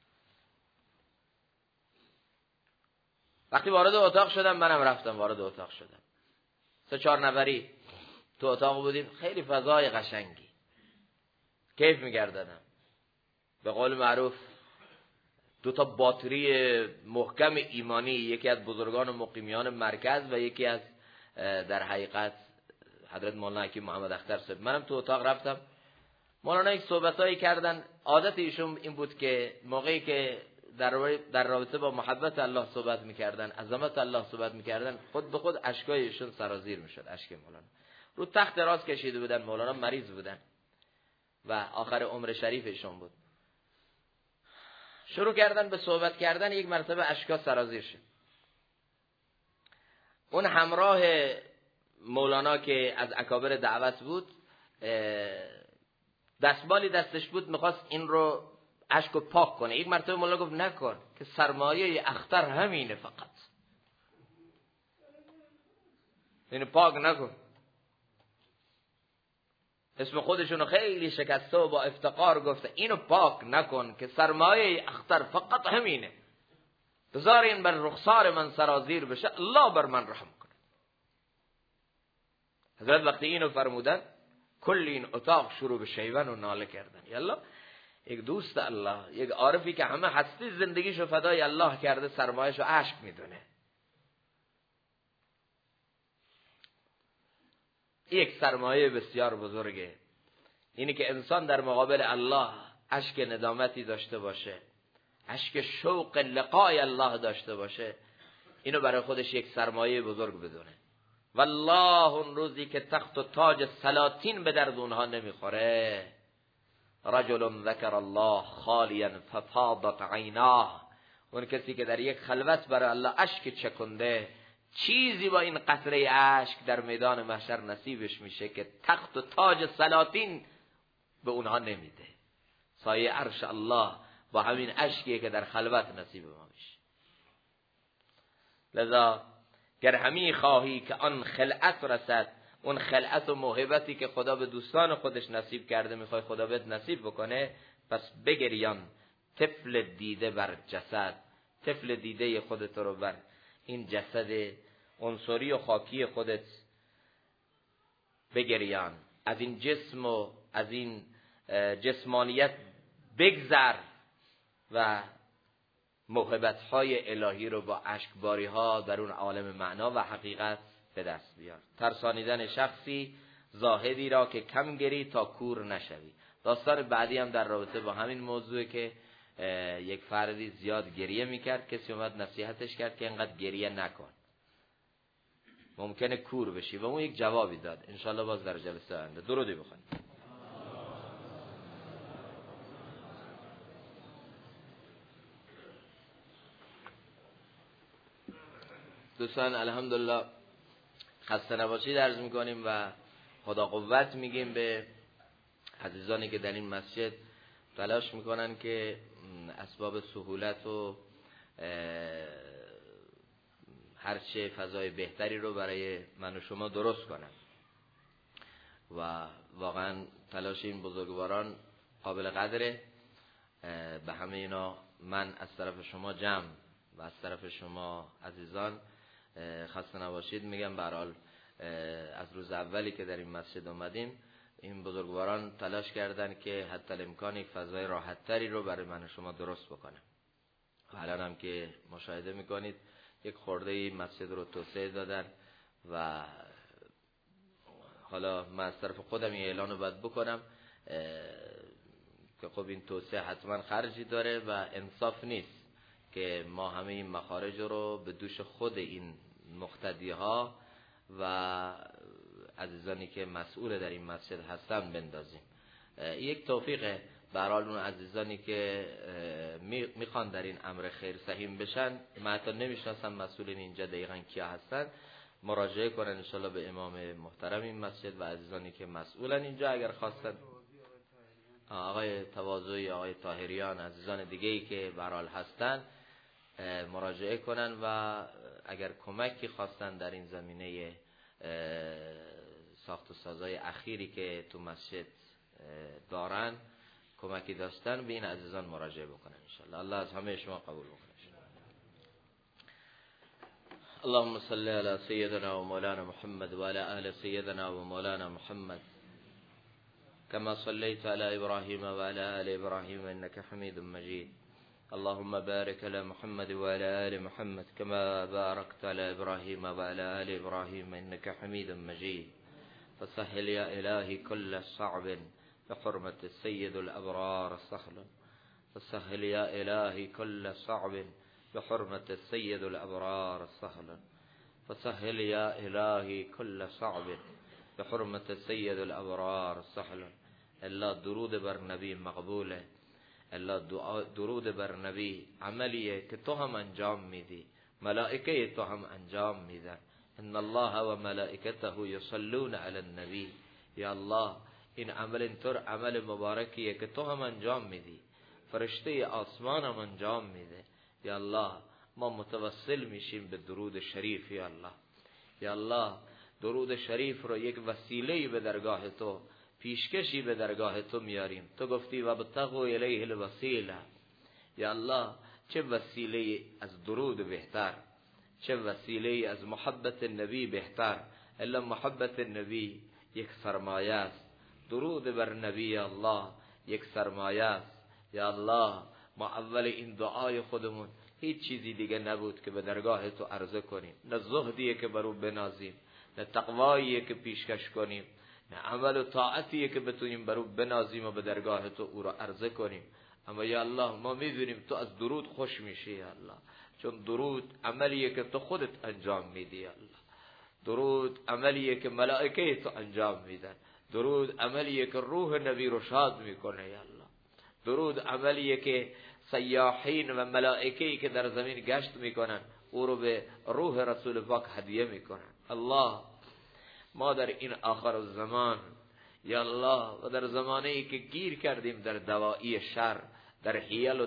وقتی وارد اتاق شدم، منم رفتم وارد اتاق شدم، 3-4 نفری تو اتاق بودیم، خیلی فضای قشنگی، کیف می‌کردم. به قول معروف 2 باتری محکم ایمانی، یکی از بزرگان و مقیمیان مرکز و یکی از در حقیقت حضرت مولانا حکیم محمد اختر صاحب. منم تو اتاق رفتم، مولانا یک صحبتایی کردن. عادت ایشون این بود که موقعی که در رابطه با محبت الله صحبت میکردن، عظمت الله صحبت میکردن، خود به خود اشکای ایشون سرازیر میشد. اشک مولانا رو تخت دراز کشیده بودن، مولانا مریض بودن و آخر عمر شریف ایشون بود. شروع کردن به صحبت کردن، یک مرتبه اشکا سرازیر شد. اون همراه مولانا که از اکابر دعوت بود، دستمالی دستش بود، میخواست این رو اشکو پاک کنه. یک مرتبه مولانا گفت نکن، که سرمایه اختر همینه، فقط اینو پاک نکن. اسم خودشونو خیلی شکسته و با افتقار گفته اینو پاک نکن که سرمایه اختر فقط همینه، بذار این بر رخسار من سرازیر بشه، الله بر من رحم کنه. حضرت وقتی اینو فرمودن کل این اتاق شروع به شیون و ناله کردن. یالله یک دوست الله، یک عارفی که همه هستی زندگیشو فدای الله کرده، سرمایه‌شو اشک میدونه. یک سرمایه بسیار بزرگه، اینی که انسان در مقابل الله اشک ندامتی داشته باشه، اشک شوق لقای الله داشته باشه، اینو برای خودش یک سرمایه بزرگ بدونه. والله اون روزی که تخت و تاج سلاطین به درد اونها نمیخوره. رجل ذکر الله خالیا ففاضت عیناه، اون کسی که در یک خلوت برای الله اشک چکنده، چیزی با این قطره اشک در میدان محشر نصیبش میشه که تخت و تاج سلاطین به اونها نمیده. سایه عرش الله با همین اشکیه که در خلوت نصیب ما میشه. لذا گر همی خواهی که آن خلعت رسد، اون خلعت و موهبتی که خدا به دوستان خودش نصیب کرده میخوای خدا بهت نصیب بکنه، پس بگریان طفل دیده بر جسد، طفل دیده خودت رو بر این جسد عنصری و خاکی خودت بگریان، از این جسم و از این جسمانیت بگذر و موهبت‌های الهی رو با اشکباری‌ها در اون عالم معنا و حقیقت به دست بیار. ترسانیدن شخصی زاهدی را که کم گری تا کور نشوی. داستان بعدی هم در رابطه با همین موضوع که یک فردی زیاد گریه میکرد، کسی اومد نصیحتش کرد که اینقدر گریه نکن، ممکنه کور بشی، و اون یک جوابی داد. انشالله باز در جلسه آینده درودی بخونیم. دوستان الحمدلله خسته نباشید عرض میکنیم و خدا قوت میگیم به عزیزانی که در این مسجد تلاش میکنن که اسباب سهولت و هرچه فضای بهتری رو برای من و شما درست کنن و واقعا تلاش این بزرگواران قابل قدره. به همه اینا من از طرف شما جمع و از طرف شما عزیزان خسته نباشید میگم. به هر حال از روز اولی که در این مسجد اومدیم این بزرگواران تلاش کردن که حتی الامکان یک فضای راحت تری رو برای من و شما درست بکنن. الان هم که مشاهده میکنید یک خورده مسجد رو توسعه دادن و حالا من از طرف خودم این اعلان رو باید بکنم که خب این توسعه حتما خرجی داره و انصاف نیست که ما همه این مخارج رو به دوش خود این مقتدی ها و عزیزانی که مسئول در این مسجد هستن بندازیم. یک توفیقه به هر حال اون عزیزانی که میخوان در این امر خیر سهیم بشن، من حتی نمیشناسم مسئولین اینجا دقیقاً کیا هستن، مراجعه کنن انشالله به امام محترم این مسجد و عزیزانی که مسئولن اینجا اگر خواستن، آقای تواضعی، آقای طاهریان، عزیزان دیگه‌ای که به هر حال هستن مراجعه کنن و اگر کمکی خواستن در این زمینه ساخت و سازای اخیری که تو مسجد دارن کمکی داشتن به این عزیزان مراجعه بکنن انشاءالله. الله از همه شما قبول بکنه. اللهم صل على سيدنا ومولانا محمد وعلى آل سيدنا ومولانا محمد كما صليت على إبراهيم وعلى آل إبراهيم إنك حميد مجيد. اللهم بارك على محمد وعلى آل محمد كما باركت على إبراهيم وعلى آل إبراهيم إنك حميد مجيد. فسهل يا إلهي كل صعب بحرمة السيد الأبرار سهلا. فسهل يا إلهي كل صعب بحرمة السيد الأبرار سهلا. فسهل يا إلهي كل صعب بحرمة السيد الأبرار سهلا. الله درود بر نبی مقبوله. الله درود بر نبی عملیه که تو هم انجام میدی، ملائکه تو هم انجام میدن. ان الله و ملائکته یصلون علی النبی. یا الله این عمل اینطور عمل مبارکیه که تو هم انجام میدی، فرشته آسمان هم انجام میده. یا الله ما متوسل میشیم به درود شریف. یا الله، یا الله درود شریف رو یک وسیله به درگاه تو پیشکشی به درگاه تو میاریم. تو گفتی وابتغوا الیه الوسیله. یا الله چه وسیله از درود بهتر، چه وسیله از محبت نبی بهتر. الا محبت نبی یک سرمایه است، درود بر نبی الله یک سرمایه است. یا الله ما اول این دعای خودمون هیچ چیزی دیگه نبود که به درگاه تو عرضه کنیم، نه زهدیه که برو بنازیم، نه تقواییه که پیشکش کنیم، نه عمل و طاعتیه که بتونیم برو بنازیم و به درگاه تو او را عرضه کنیم. اما یا الله ما میدونیم تو از درود خوش میشی یا الله، چون درود عملیه که تو خودت انجام میدی یا الله. درود عملیه که ملائکه تو انجام میدن. درود عملیه که روح نبی رو شاد میکنه یا الله. درود عملیه که سیاحین و ملائکه‌ای که در زمین گشت میکنن او رو به روح رسول پاک هدیه میکنن. الله ما در این آخر الزمان یا الله و در زمانه‌ای که گیر کردیم در دوائی شر، در حیل و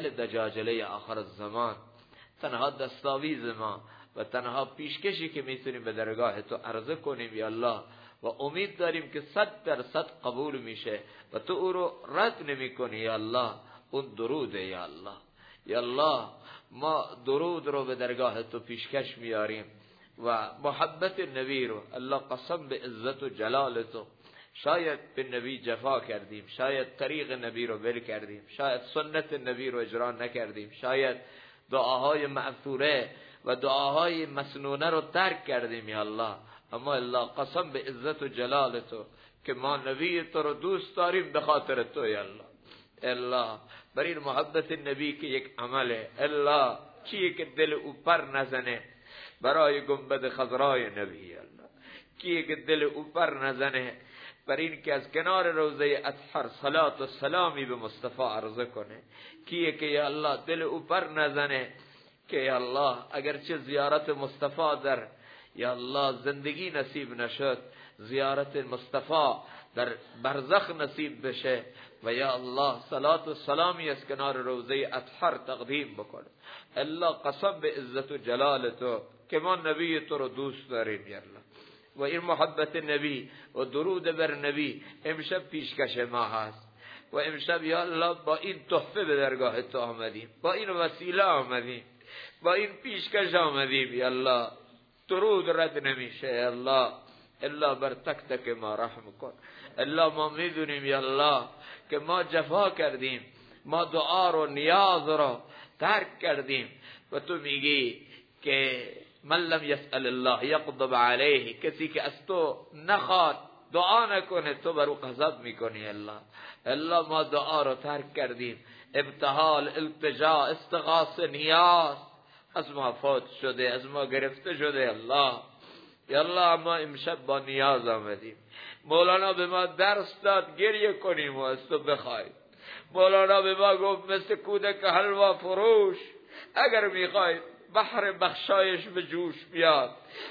دجاجله آخر الزمان، تنها دستاویز ما و تنها پیشکشی که میتونیم به درگاه تو عرضه کنیم یا الله، و امید داریم که 100% قبول میشه و تو او رو رد نمی کنی یا الله، اون دروده یا الله. یا الله ما درود رو به درگاه تو پیشکش میاریم و محبت نبی رو. الله قسم به عزت و جلال تو، شاید به نبی جفا کردیم، شاید طریق نبی رو ول کردیم، شاید سنت نبی رو اجرا نکردیم، شاید دعاهای مأثوره و دعاهای مسنونه رو ترک کردیم یا الله. اما الله قسم به عزت و جلال تو که ما نبی تو رو دوست داریم به خاطر تو یا الله. الله بر این محبت نبی که یک عمله، الله کیه که دل او پر نزنه برای گنبد خضرای نبی الله، کیه که دل او پر نزنه بر این که از کنار روضه اطهر صلات و سلامی به مصطفی عرضه کنه، کیه که یا الله دل او پر نزنه که یا الله اگرچه زیارت مصطفی در یا الله زندگی نصیب نشد، زیارت مصطفی در برزخ نصیب بشه و یا الله صلات و سلامی از کنار روضه اطهر تقدیم بکنه. الله قسم به عزت و جلال تو که ما نبی تو رو دوست داریم یا الله، و این محبت نبی و درود بر نبی امشب پیشکش ما هست. و امشب یا الله با این تحفه به درگاه تو آمدیم، با این وسیله آمدیم، با این پیشکش آمدیم یا الله. درود رد نمیشه یا الله، الا بر تک تک ما رحم کن. الله ما میدونیم یا الله که ما جفا کردیم، ما دعا رو نیاز رو ترک کردیم و تو میگی که من لم یسأل الله یغضب علیه، کسی که از تو نخواد دعا نکنه تو بر او غضب میکنی الله. الله ما دعا رو ترک کردیم، ابتهال، التجا، استغاثه، نیاز از ما فوت شده، از ما گرفته شده الله. یا الله ما امشب با نیاز آمدیم. مولانا به ما درس داد گریه کنیم و از تو بخواید. مولانا به ما گفت مثل کودک حلوا فروش اگر میخواید بحر بخشایش به جوش بیاد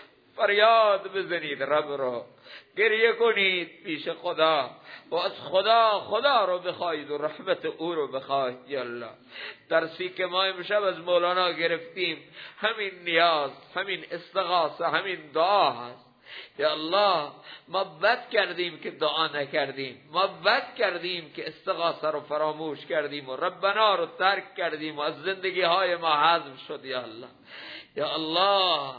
فریاد بزنید رب رو، گریه کنید پیش خدا و از خدا رو بخواید و رحمت او رو بخواید یا الله. درسی که ما امشب از مولانا گرفتیم همین نیاز، همین استغاثه، همین دعا هست یا الله. ما بد کردیم که دعا نکردیم، ما بد کردیم که استغاثه رو فراموش کردیم و ربنا رو ترک کردیم و از زندگی های ما حذف شد یا الله. یا الله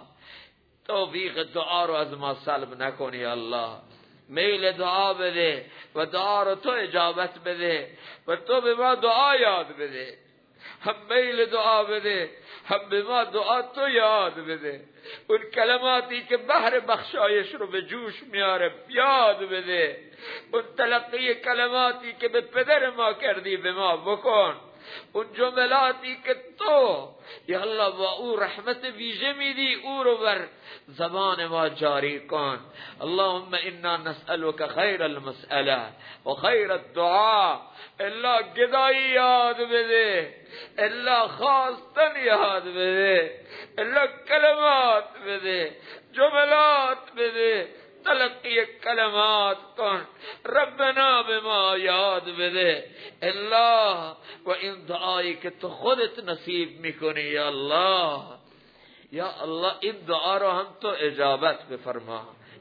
توفیق دعا رو از ما سلب نکنی یا الله، میل دعا بده و دعا رو تو اجابت بده و تو به ما دعا یاد بده. هم میل دعا بده، هم به ما دعا تو یاد بده. اون کلماتی که بحر بخشایش رو به جوش میاره یاد بده. اون تلقی کلماتی که به پدر ما کردی به ما بکن. اون جملاتی که تو یا الله با او رحمت ویژه میدی او رو بر زبان ما جاری کن. اللهم انا نسألك خیر المسئله و خیر الدعاء. الله گدایی یاد بده، الله خواستن یاد بده، الله کلمات بده، جملات بده، تلقی کلمات کن، ربنا به ما یاد بده الله. و این دعایی که تو خودت نصیب میکنی یا الله، یا الله این دعا رو هم تو اجابت بفرما.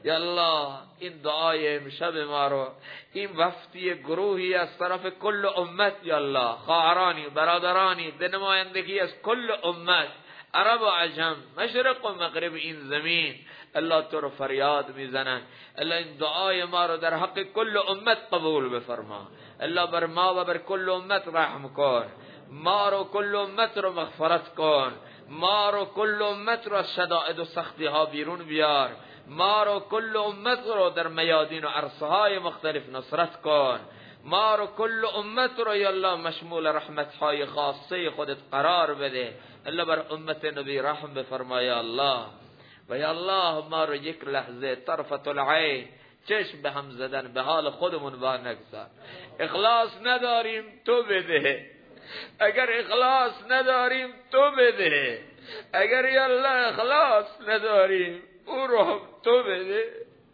یا الله این دعای امشب ما رو، این وفدی گروهی از طرف کل امت یا الله، خواهرانی برادرانی به نمایندگی از کل امت، عرب و عجم، مشرق و مغرب این زمین، الله تو رو فریاد میزنن. الله این دعای ما رو در حق کل امت قبول بفرما. الله بر ما و بر کل امت رحم کن. ما رو کل امت رو مغفرت کن. ما رو کل امت رو از شدائد و سختی ها بیرون بیار. ما رو کل امت رو در میادین و عرصه های مختلف نصرت کن. ما رو کل امت رو یا الله مشمول رحمت های خاصه خودت قرار بده. الله بر امت نبی رحم بفرما یا الله. و یا الله ما رو یک لحظه طرفت العین چشم به هم زدن به حال خودمون با نگذار. اخلاص نداریم تو بده. اگر اخلاص نداریم تو بده. اگر یا الله اخلاص نداریم او رو هم تو بده.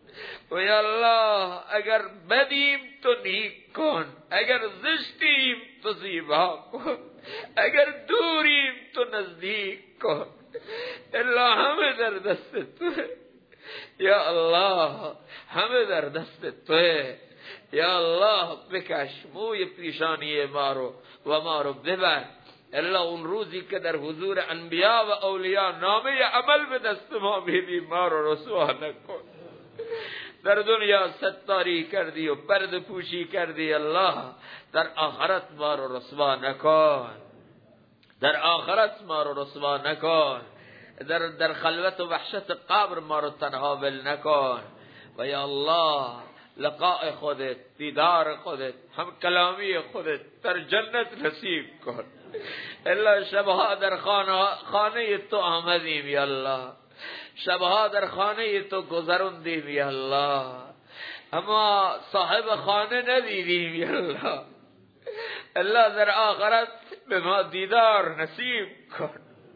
و یا الله اگر بدیم تو نیک کن. اگر زشتیم تو زیبا کن. اگر دوریم تو نزدیک کن. الا همه در دست توه یا الله. همه در دست توه یا الله. بکش موی پیشانی ما رو و ما رو ببر. الا اون روزی که در حضور انبیا و اولیاء نامه عمل به دست ما بدی ما رو رسوا نکن. در دنیا ستاری کردی و پرده پوشی کردی الله. در آخرت ما رو رسوا نکن. در آخرت ما رو رسوا نکن. در خلوت و وحشت قبر ما رو تنها ول نکن. و یا الله لقاء خودت، دیدار خودت، هم کلامی خودت در جنت نصیب کن. الا شبها در خانه تو آمدیم یا الله. شبها در خانه تو گذروندیم یا الله. اما صاحب خانه ندیدیم یا الله. الله در آخرت به ما دیدار نصیب کن.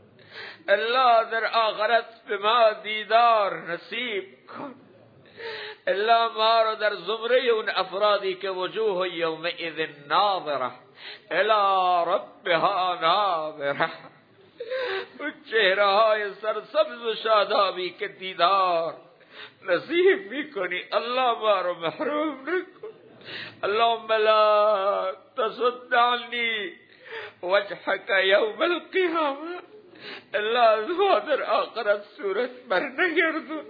الله در آخرت به ما دیدار نصیب کن. الله ما رو در زمره اون افرادی که وجوه یومئذ ناظره الی ربها ناظره، اون چهره های سرسبز و شادابی که دیدار نصیب میکنی الله ما رو محروم نکن. اللهم لا تصد عنی وجهك یوم القیامه. الله ما در آخرت صورت بر نگردون.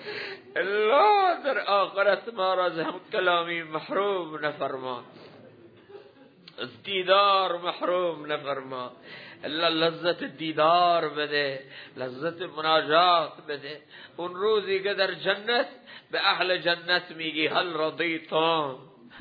الله در آخرت ما را از هم کلامی محروم نفرما، از دیدار محروم نفرما. الله لذت دیدار بده، لذت مناجات بده. اون روزی که در جنت به اهل جنت میگی هل رضیتم،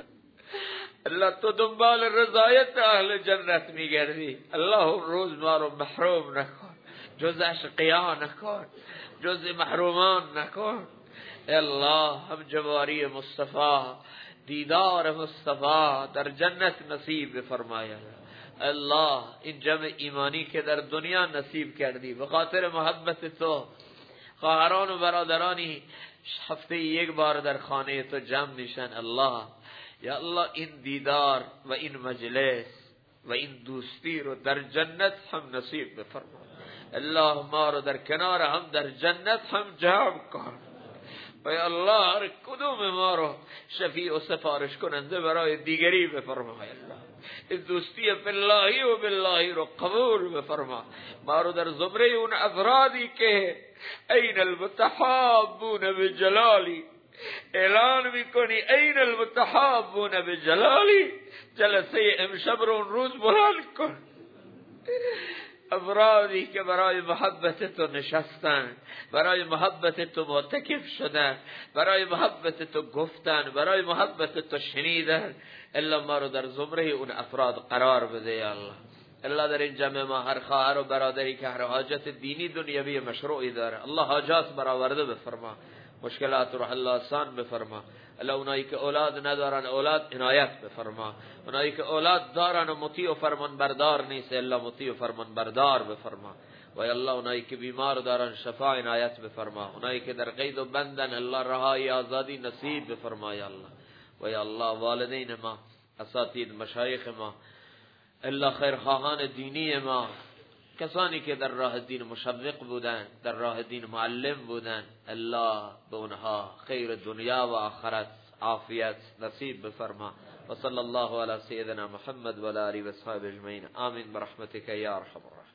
الله تو دنبال رضایت اهل جنت میگردی. الله اون روز ما رو محروم نکن، جز اشقیان نکن، جز محرومان نکن. الله هم جواری مصطفی، دیدار مصطفی در جنت نصیب فرمایا. الله این جمع ایمانی که در دنیا نصیب کردی به خاطر محبت تو، خواهران و برادرانی هفته یک بار در خانه تو جمع میشن. الله یا الله این دیدار و این مجلس و این دوستی رو در جنت هم نصیب بفرما. الله ما رو در کنار هم در جنت هم جمع کن. و یا الله هر کدوم ما رو شفیع و سفارش کننده برای دیگری بفرما. الله این دوستی باللهی و باللهی رو قبول بفرما. ما رو در زمره اون افرادی که این المتحابون بجلالی اعلان میکنی این المتحابون بجلالی. جلسه امشب رو اون روز بلند کن. افرادی که برای محبت تو نشستن، برای محبت تو معتکف شدن، برای محبت تو گفتن، برای محبت تو شنیدن، الا ما رو در زمره اون افراد قرار بده یا الله. الله در این جمع ما هر خواهر و برادری که هر حاجت دینی دنیوی مشروعی داره الله حاجات برآورده بفرما، مشکلات رو حل آسان بفرما. الله اونایی که اولاد ندارن اولاد عنایت بفرما. اونایی که اولاد دارن و مطیع و فرمان بردار نیست الله مطیع و فرمان بردار بفرما. و یا الله اونایی که بیمار دارن شفا عنایت بفرما. اونایی که در قید و بندن الله رهایی آزادی نصیب بفرما یا الله. و یا الله والدین ما، اساتید مشایخ ما، الله خیرخواهان دینی ما، کسانی که در راه دین مشوق بودند، در راه دین معلم بودند، الله به اونها خیر دنیا و آخرت عافیت نصیب بفرما. و صلی الله علی سیدنا محمد و علی آله و اصحابه اجمعین. آمین برحمتک یا ارحم الراحمین.